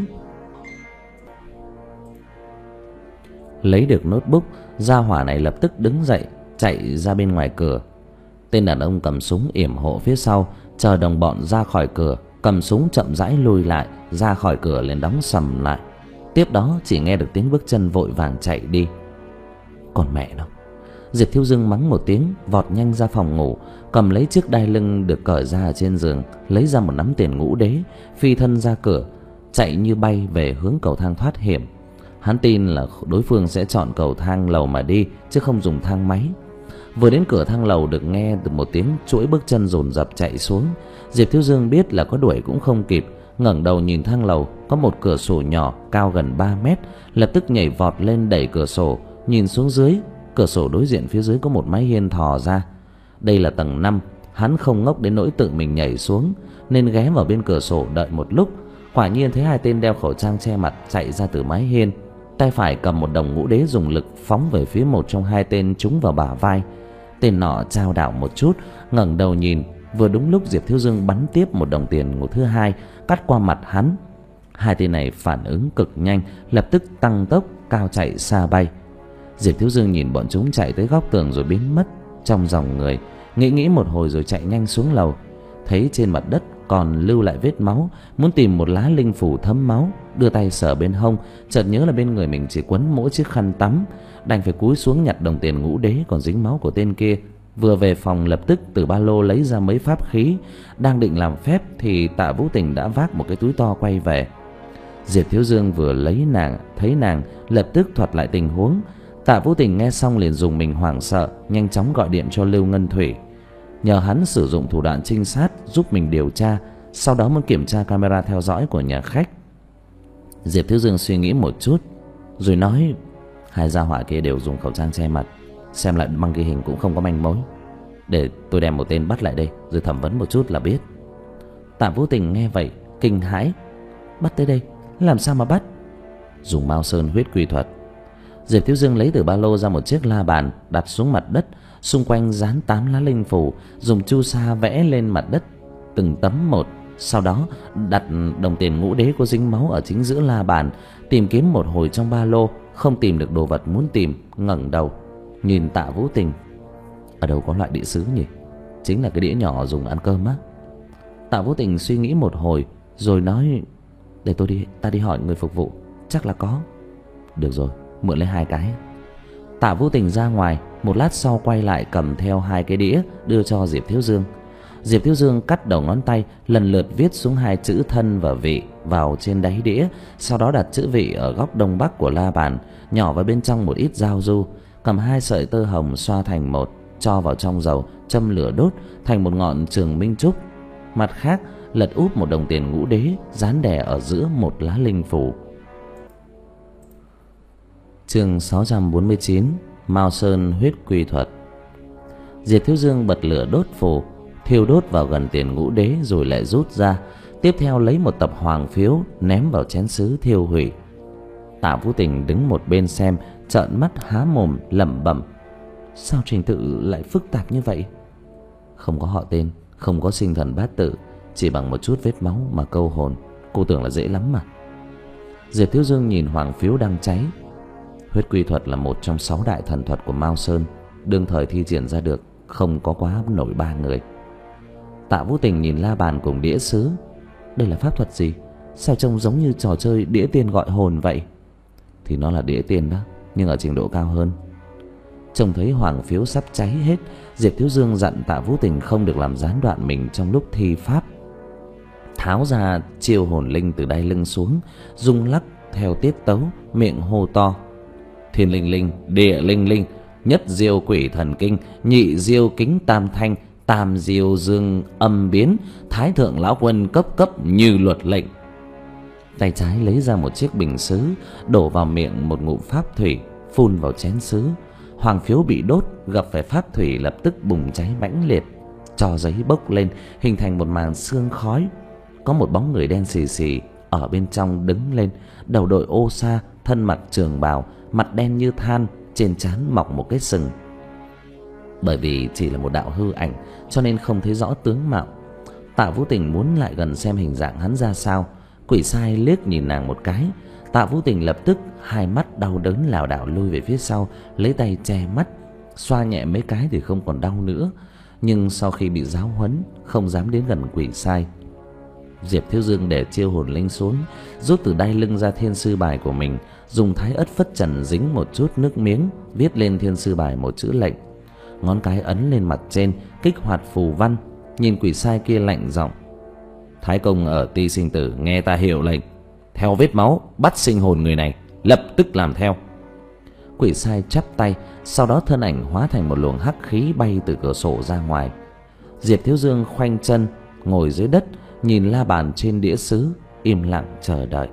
Lấy được notebook, gia hỏa này lập tức đứng dậy chạy ra bên ngoài cửa. Tên đàn ông cầm súng yểm hộ phía sau, chờ đồng bọn ra khỏi cửa, cầm súng chậm rãi lùi lại, ra khỏi cửa liền đóng sầm lại. Tiếp đó chỉ nghe được tiếng bước chân vội vàng chạy đi. Còn mẹ nó! Diệp Thiếu Dương mắng một tiếng, vọt nhanh ra phòng ngủ, cầm lấy chiếc đai lưng được cởi ra ở trên giường, lấy ra một nắm tiền ngũ đế, phi thân ra cửa, chạy như bay về hướng cầu thang thoát hiểm. Hắn tin là đối phương sẽ chọn cầu thang lầu mà đi, chứ không dùng thang máy. Vừa đến cửa thang lầu được nghe từ một tiếng chuỗi bước chân dồn dập chạy xuống. Diệp Thiếu Dương biết là có đuổi cũng không kịp, ngẩng đầu nhìn thang lầu, có một cửa sổ nhỏ cao gần ba mét, lập tức nhảy vọt lên đẩy cửa sổ, nhìn xuống dưới. Cửa sổ đối diện phía dưới có một mái hiên thò ra. Đây là tầng năm. Hắn không ngốc đến nỗi tự mình nhảy xuống, nên ghé vào bên cửa sổ đợi một lúc. Quả nhiên thấy hai tên đeo khẩu trang che mặt chạy ra từ mái hiên. Tay phải cầm một đồng ngũ đế dùng lực phóng về phía một trong hai tên, trúng vào bả vai. Tên nọ chao đảo một chút, ngẩng đầu nhìn. Vừa đúng lúc Diệp Thiếu Dương bắn tiếp một đồng tiền ngũ thứ hai cắt qua mặt hắn. Hai tên này phản ứng cực nhanh, lập tức tăng tốc cao chạy xa bay. Diệp Thiếu Dương nhìn bọn chúng chạy tới góc tường rồi biến mất trong dòng người, nghĩ nghĩ một hồi rồi chạy nhanh xuống lầu. Thấy trên mặt đất còn lưu lại vết máu, muốn tìm một lá linh phủ thấm máu, đưa tay sờ bên hông, chợt nhớ là bên người mình chỉ quấn mỗi chiếc khăn tắm, đành phải cúi xuống nhặt đồng tiền ngũ đế còn dính máu của tên kia. Vừa về phòng lập tức từ ba lô lấy ra mấy pháp khí, đang định làm phép thì Tạ Vũ Tình đã vác một cái túi to quay về. Diệp Thiếu Dương vừa lấy nàng, thấy nàng lập tức thuật lại tình huống. Tạ Vũ Tình nghe xong liền dùng mình hoảng sợ, nhanh chóng gọi điện cho Lưu Ngân Thủy, nhờ hắn sử dụng thủ đoạn trinh sát giúp mình điều tra, sau đó muốn kiểm tra camera theo dõi của nhà khách. Diệp Thiếu Dương suy nghĩ một chút rồi nói, hai gia hỏa kia đều dùng khẩu trang che mặt, xem lại băng ghi hình cũng không có manh mối. Để tôi đem một tên bắt lại đây rồi thẩm vấn một chút là biết. Tạ Vũ Tình nghe vậy kinh hãi, bắt tới đây làm sao mà bắt? Dùng Mao Sơn huyết quy thuật. Diệp Thiếu Dương lấy từ ba lô ra một chiếc la bàn đặt xuống mặt đất, xung quanh dán tám lá linh phù, dùng chu sa vẽ lên mặt đất từng tấm một. Sau đó đặt đồng tiền ngũ đế có dính máu ở chính giữa la bàn, tìm kiếm một hồi trong ba lô, không tìm được đồ vật muốn tìm, ngẩng đầu nhìn Tạ Vũ Tình. Ở đâu có loại đĩa sứ nhỉ? Chính là cái đĩa nhỏ dùng ăn cơm á. Tạ Vũ Tình suy nghĩ một hồi rồi nói, để tôi đi, ta đi hỏi người phục vụ, chắc là có. Được rồi, mượn lấy hai cái. Tạ Vũ Tình ra ngoài, một lát sau quay lại cầm theo hai cái đĩa đưa cho Diệp Thiếu Dương. Diệp Thiếu Dương cắt đầu ngón tay, lần lượt viết xuống hai chữ thân và vị vào trên đáy đĩa, sau đó đặt chữ vị ở góc đông bắc của la bàn, nhỏ vào bên trong một ít giao du, cầm hai sợi tơ hồng xoa thành một, cho vào trong dầu, châm lửa đốt thành một ngọn trường minh trúc. Mặt khác lật úp một đồng tiền ngũ đế dán đè ở giữa một lá linh phù. Chương sáu trăm bốn mươi chín, Mao Sơn huyết quy thuật. Diệp Thiếu Dương bật lửa đốt phù, thiêu đốt vào gần tiền ngũ đế rồi lại rút ra, tiếp theo lấy một tập hoàng phiếu ném vào chén sứ thiêu hủy. Tạ Vũ Tình đứng một bên xem, trợn mắt há mồm lẩm bẩm: sao trình tự lại phức tạp như vậy? Không có họ tên, không có sinh thần bát tự, chỉ bằng một chút vết máu mà câu hồn, cô tưởng là dễ lắm mà. Diệp Thiếu Dương nhìn hoàng phiếu đang cháy. Huyết quy thuật là một trong sáu đại thần thuật của Mao Sơn, đương thời thi triển ra được không có quá nổi ba người. Tạ Vũ Tình nhìn la bàn cùng đĩa sứ. Đây là pháp thuật gì? Sao trông giống như trò chơi đĩa tiên gọi hồn vậy? Thì nó là đĩa tiên đó, nhưng ở trình độ cao hơn. Trông thấy hoàng phiếu sắp cháy hết, Diệp Thiếu Dương dặn Tạ Vũ Tình không được làm gián đoạn mình trong lúc thi pháp. Tháo ra chiêu hồn linh từ đai lưng xuống, rung lắc theo tiết tấu, miệng hô to: thiên linh linh, địa linh linh, nhất diêu quỷ thần kinh, nhị diêu kính tam thanh, tam diêu dương âm biến, thái thượng lão quân cấp cấp như luật lệnh. Tay trái lấy ra một chiếc bình sứ, đổ vào miệng một ngụm pháp thủy, phun vào chén sứ. Hoàng phiếu bị đốt gặp phải pháp thủy lập tức bùng cháy mãnh liệt, tro giấy bốc lên hình thành một màn sương khói. Có một bóng người đen xì xì ở bên trong đứng lên, đầu đội ô sa, thân mặc trường bào, mặt đen như than, trên trán mọc một cái sừng. Bởi vì chỉ là một đạo hư ảnh cho nên không thấy rõ tướng mạo. Tạ Vũ Tình muốn lại gần xem hình dạng hắn ra sao. Quỷ sai liếc nhìn nàng một cái, Tạ Vũ Tình lập tức hai mắt đau đớn lảo đảo lui về phía sau, lấy tay che mắt, xoa nhẹ mấy cái thì không còn đau nữa. Nhưng sau khi bị giáo huấn, không dám đến gần quỷ sai. Diệp Thiếu Dương để chiêu hồn linh xuống, rút từ đai lưng ra thiên sư bài của mình, dùng thái ất phất trần dính một chút nước miếng, viết lên thiên sư bài một chữ lệnh. Ngón cái ấn lên mặt trên, kích hoạt phù văn. Nhìn quỷ sai kia lạnh giọng: Thái công ở Ti Sinh Tử nghe ta hiệu lệnh, theo vết máu bắt sinh hồn người này, lập tức làm theo. Quỷ sai chắp tay, sau đó thân ảnh hóa thành một luồng hắc khí bay từ cửa sổ ra ngoài. Diệp Thiếu Dương khoanh chân ngồi dưới đất, nhìn la bàn trên đĩa sứ, im lặng chờ đợi.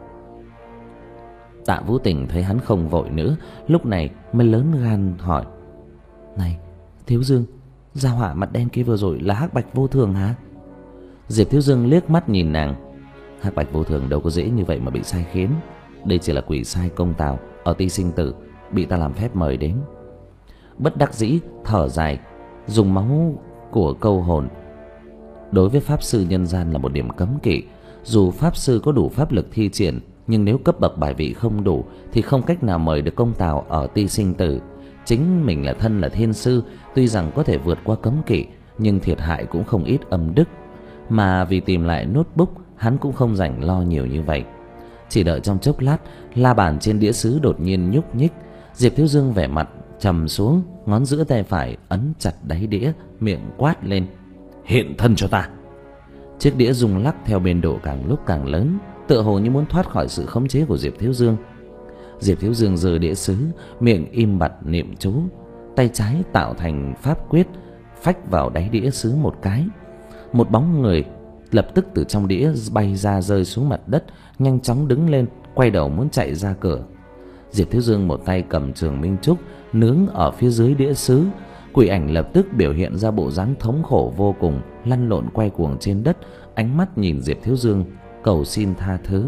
Tạ Vũ Tình thấy hắn không vội nữa, lúc này mới lớn gan hỏi: Này Thiếu Dương, gia hỏa mặt đen kia vừa rồi là hắc bạch vô thường hả? Diệp Thiếu Dương liếc mắt nhìn nàng. Hắc bạch vô thường đâu có dễ như vậy mà bị sai khiến. Đây chỉ là quỷ sai công tào ở Ti Sinh Tử, bị ta làm phép mời đến. Bất đắc dĩ thở dài, dùng máu của câu hồn đối với pháp sư nhân gian là một điểm cấm kỵ. Dù pháp sư có đủ pháp lực thi triển, nhưng nếu cấp bậc bài vị không đủ thì không cách nào mời được công tào ở Ti Sinh Tử. Chính mình là thân là thiên sư, tuy rằng có thể vượt qua cấm kỵ, nhưng thiệt hại cũng không ít âm đức. Mà vì tìm lại notebook, hắn cũng không rảnh lo nhiều như vậy. Chỉ đợi trong chốc lát, la bàn trên đĩa sứ đột nhiên nhúc nhích. Diệp Thiếu Dương vẻ mặt trầm xuống, ngón giữa tay phải ấn chặt đáy đĩa, miệng quát lên: Hiện thân cho ta! Chiếc đĩa rung lắc theo biên độ càng lúc càng lớn, tựa hồ như muốn thoát khỏi sự khống chế của Diệp Thiếu Dương. Diệp Thiếu Dương giơ đĩa sứ, miệng im bặt niệm chú, tay trái tạo thành pháp quyết, phách vào đáy đĩa sứ một cái. Một bóng người lập tức từ trong đĩa bay ra, rơi xuống mặt đất, nhanh chóng đứng lên, quay đầu muốn chạy ra cửa. Diệp Thiếu Dương một tay cầm trường minh trúc nướng ở phía dưới đĩa sứ. Quỷ ảnh lập tức biểu hiện ra bộ dáng thống khổ vô cùng, lăn lộn quay cuồng trên đất, ánh mắt nhìn Diệp Thiếu Dương cầu xin tha thứ.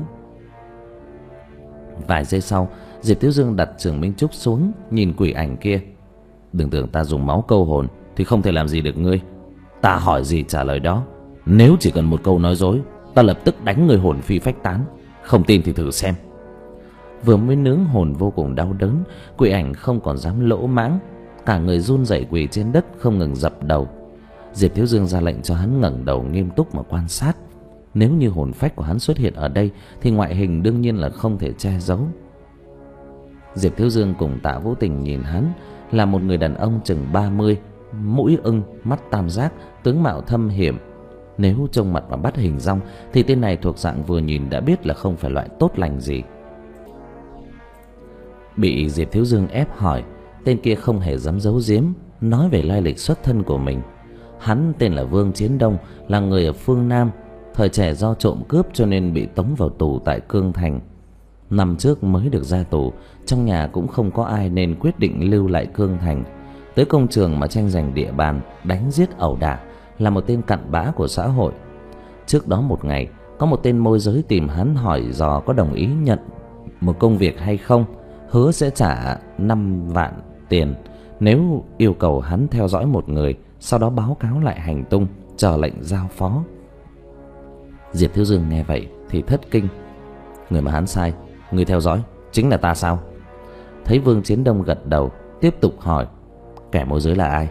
Vài giây sau, Diệp Thiếu Dương đặt trường minh trúc xuống, nhìn quỷ ảnh kia: Đừng tưởng ta dùng máu câu hồn thì không thể làm gì được ngươi. Ta hỏi gì trả lời đó. Nếu chỉ cần một câu nói dối, ta lập tức đánh người hồn phi phách tán. Không tin thì thử xem. Vừa mới nướng hồn vô cùng đau đớn, quỷ ảnh không còn dám lỗ mãng, cả người run rẩy quỳ trên đất không ngừng dập đầu. Diệp Thiếu Dương ra lệnh cho hắn ngẩng đầu nghiêm túc mà quan sát. Nếu như hồn phách của hắn xuất hiện ở đây thì ngoại hình đương nhiên là không thể che giấu. Diệp Thiếu Dương cùng Tạ Vũ Tình nhìn hắn là một người đàn ông chừng ba mươi, mũi ưng, mắt tam giác, tướng mạo thâm hiểm. Nếu trông mặt và bắt hình dong thì tên này thuộc dạng vừa nhìn đã biết là không phải loại tốt lành gì. Bị Diệp Thiếu Dương ép hỏi, tên kia không hề dám giấu giếm, nói về lai lịch xuất thân của mình. Hắn tên là Vương Chiến Đông, là người ở phương Nam, thời trẻ do trộm cướp cho nên bị tống vào tù tại Cương Thành. Năm trước mới được ra tù, trong nhà cũng không có ai nên quyết định lưu lại Cương Thành. Tới công trường mà tranh giành địa bàn, đánh giết ẩu đả, là một tên cặn bã của xã hội. Trước đó một ngày, có một tên môi giới tìm hắn hỏi dò có đồng ý nhận một công việc hay không, hứa sẽ trả năm vạn tiền nếu yêu cầu hắn theo dõi một người, sau đó báo cáo lại hành tung, chờ lệnh giao phó. Diệp Thiếu Dương nghe vậy thì thất kinh. Người mà hắn sai, người theo dõi chính là ta sao? Thấy Vương Chiến Đông gật đầu, tiếp tục hỏi, kẻ môi giới là ai?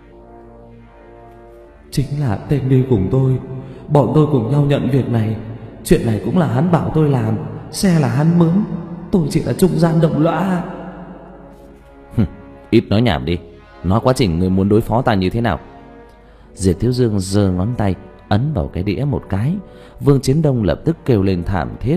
Chính là tên đi cùng tôi. Bọn tôi cùng nhau nhận việc này. Chuyện này cũng là hắn bảo tôi làm, xe là hắn mướn, tôi chỉ là trung gian đồng lõa. Ít nói nhảm đi, nói quá trình người muốn đối phó ta như thế nào. Diệp Thiếu Dương giơ ngón tay ấn vào cái đĩa một cái. Vương Chiến Đông lập tức kêu lên thảm thiết.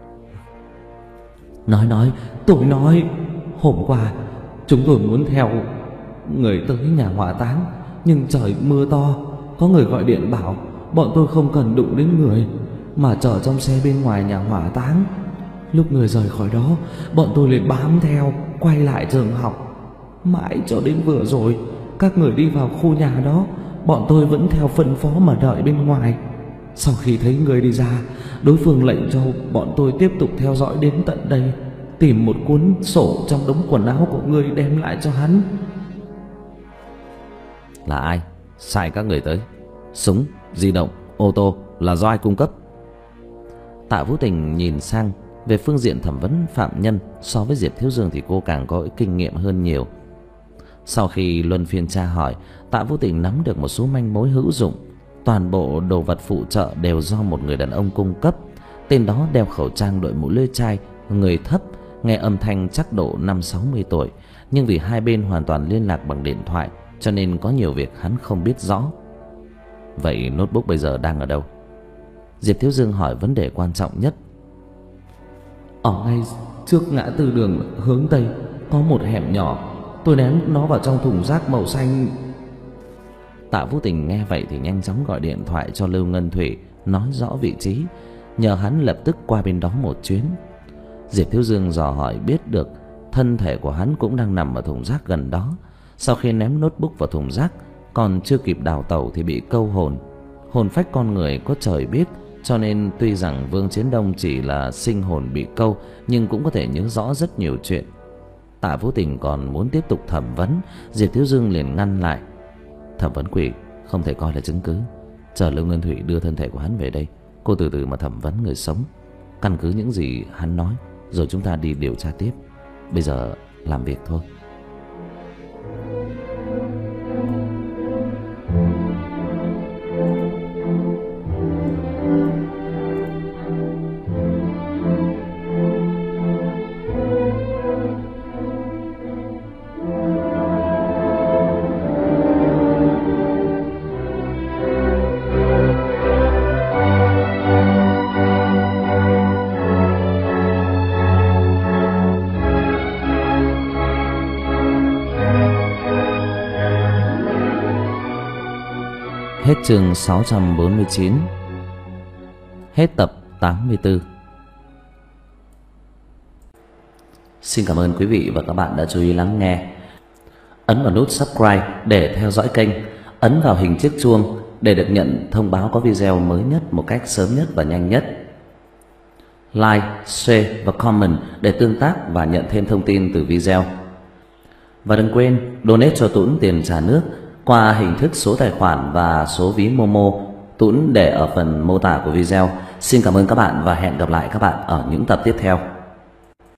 Nói nói, tôi nói. Hôm qua chúng tôi muốn theo người tới nhà hỏa táng, nhưng trời mưa to, có người gọi điện bảo bọn tôi không cần đụng đến người, mà chở trong xe bên ngoài nhà hỏa táng. Lúc người rời khỏi đó, bọn tôi liền bám theo, quay lại trường học. Mãi cho đến vừa rồi, các người đi vào khu nhà đó, bọn tôi vẫn theo phân phó mà đợi bên ngoài. Sau khi thấy người đi ra, đối phương lệnh cho bọn tôi tiếp tục theo dõi đến tận đây, tìm một cuốn sổ trong đống quần áo của người đem lại cho hắn. Là ai sai các người tới? Súng, di động, ô tô là do ai cung cấp? Tạ Vũ Tình nhìn sang về phương diện thẩm vấn phạm nhân, so với Diệp Thiếu Dương thì cô càng có kinh nghiệm hơn nhiều. Sau khi luân phiên tra hỏi, Tạ Vũ Tình nắm được một số manh mối hữu dụng. Toàn bộ đồ vật phụ trợ đều do một người đàn ông cung cấp. Tên đó đeo khẩu trang, đội mũ lưỡi chai, người thấp, nghe âm thanh chắc độ năm sáu mươi tuổi, nhưng vì hai bên hoàn toàn liên lạc bằng điện thoại cho nên có nhiều việc hắn không biết rõ. Vậy notebook bây giờ đang ở đâu? Diệp Thiếu Dương hỏi vấn đề quan trọng nhất. Ở ngay trước ngã tư đường hướng Tây có một hẻm nhỏ, tôi ném nó vào trong thùng rác màu xanh. Tạ Vũ Tình nghe vậy thì nhanh chóng gọi điện thoại cho Lưu Ngân Thủy, nói rõ vị trí, nhờ hắn lập tức qua bên đó một chuyến. Diệp Thiếu Dương dò hỏi biết được thân thể của hắn cũng đang nằm ở thùng rác gần đó. Sau khi ném notebook vào thùng rác, còn chưa kịp đào tẩu thì bị câu hồn. Hồn phách con người có trời biết, cho nên tuy rằng Vương Chiến Đông chỉ là sinh hồn bị câu, nhưng cũng có thể nhớ rõ rất nhiều chuyện. Tạ Vũ Tình còn muốn tiếp tục thẩm vấn, Diệp Thiếu Dương liền ngăn lại. Thẩm vấn quỷ không thể coi là chứng cứ. Chờ Lưu Ngân Thủy đưa thân thể của hắn về đây, cô từ từ mà thẩm vấn người sống, căn cứ những gì hắn nói, rồi chúng ta đi điều tra tiếp. Bây giờ làm việc thôi. Hết chương sáu trăm bốn mươi chín. Hết tập tám mươi tư. Xin cảm ơn quý vị và các bạn đã chú ý lắng nghe. Ấn vào nút subscribe để theo dõi kênh, ấn vào hình chiếc chuông để được nhận thông báo có video mới nhất một cách sớm nhất và nhanh nhất. Like, share và comment để tương tác và nhận thêm thông tin từ video. Và đừng quên donate cho Tuấn tiền trả nước qua hình thức số tài khoản và số ví Momo, Tuấn để ở phần mô tả của video. Xin cảm ơn các bạn và hẹn gặp lại các bạn ở những tập tiếp theo.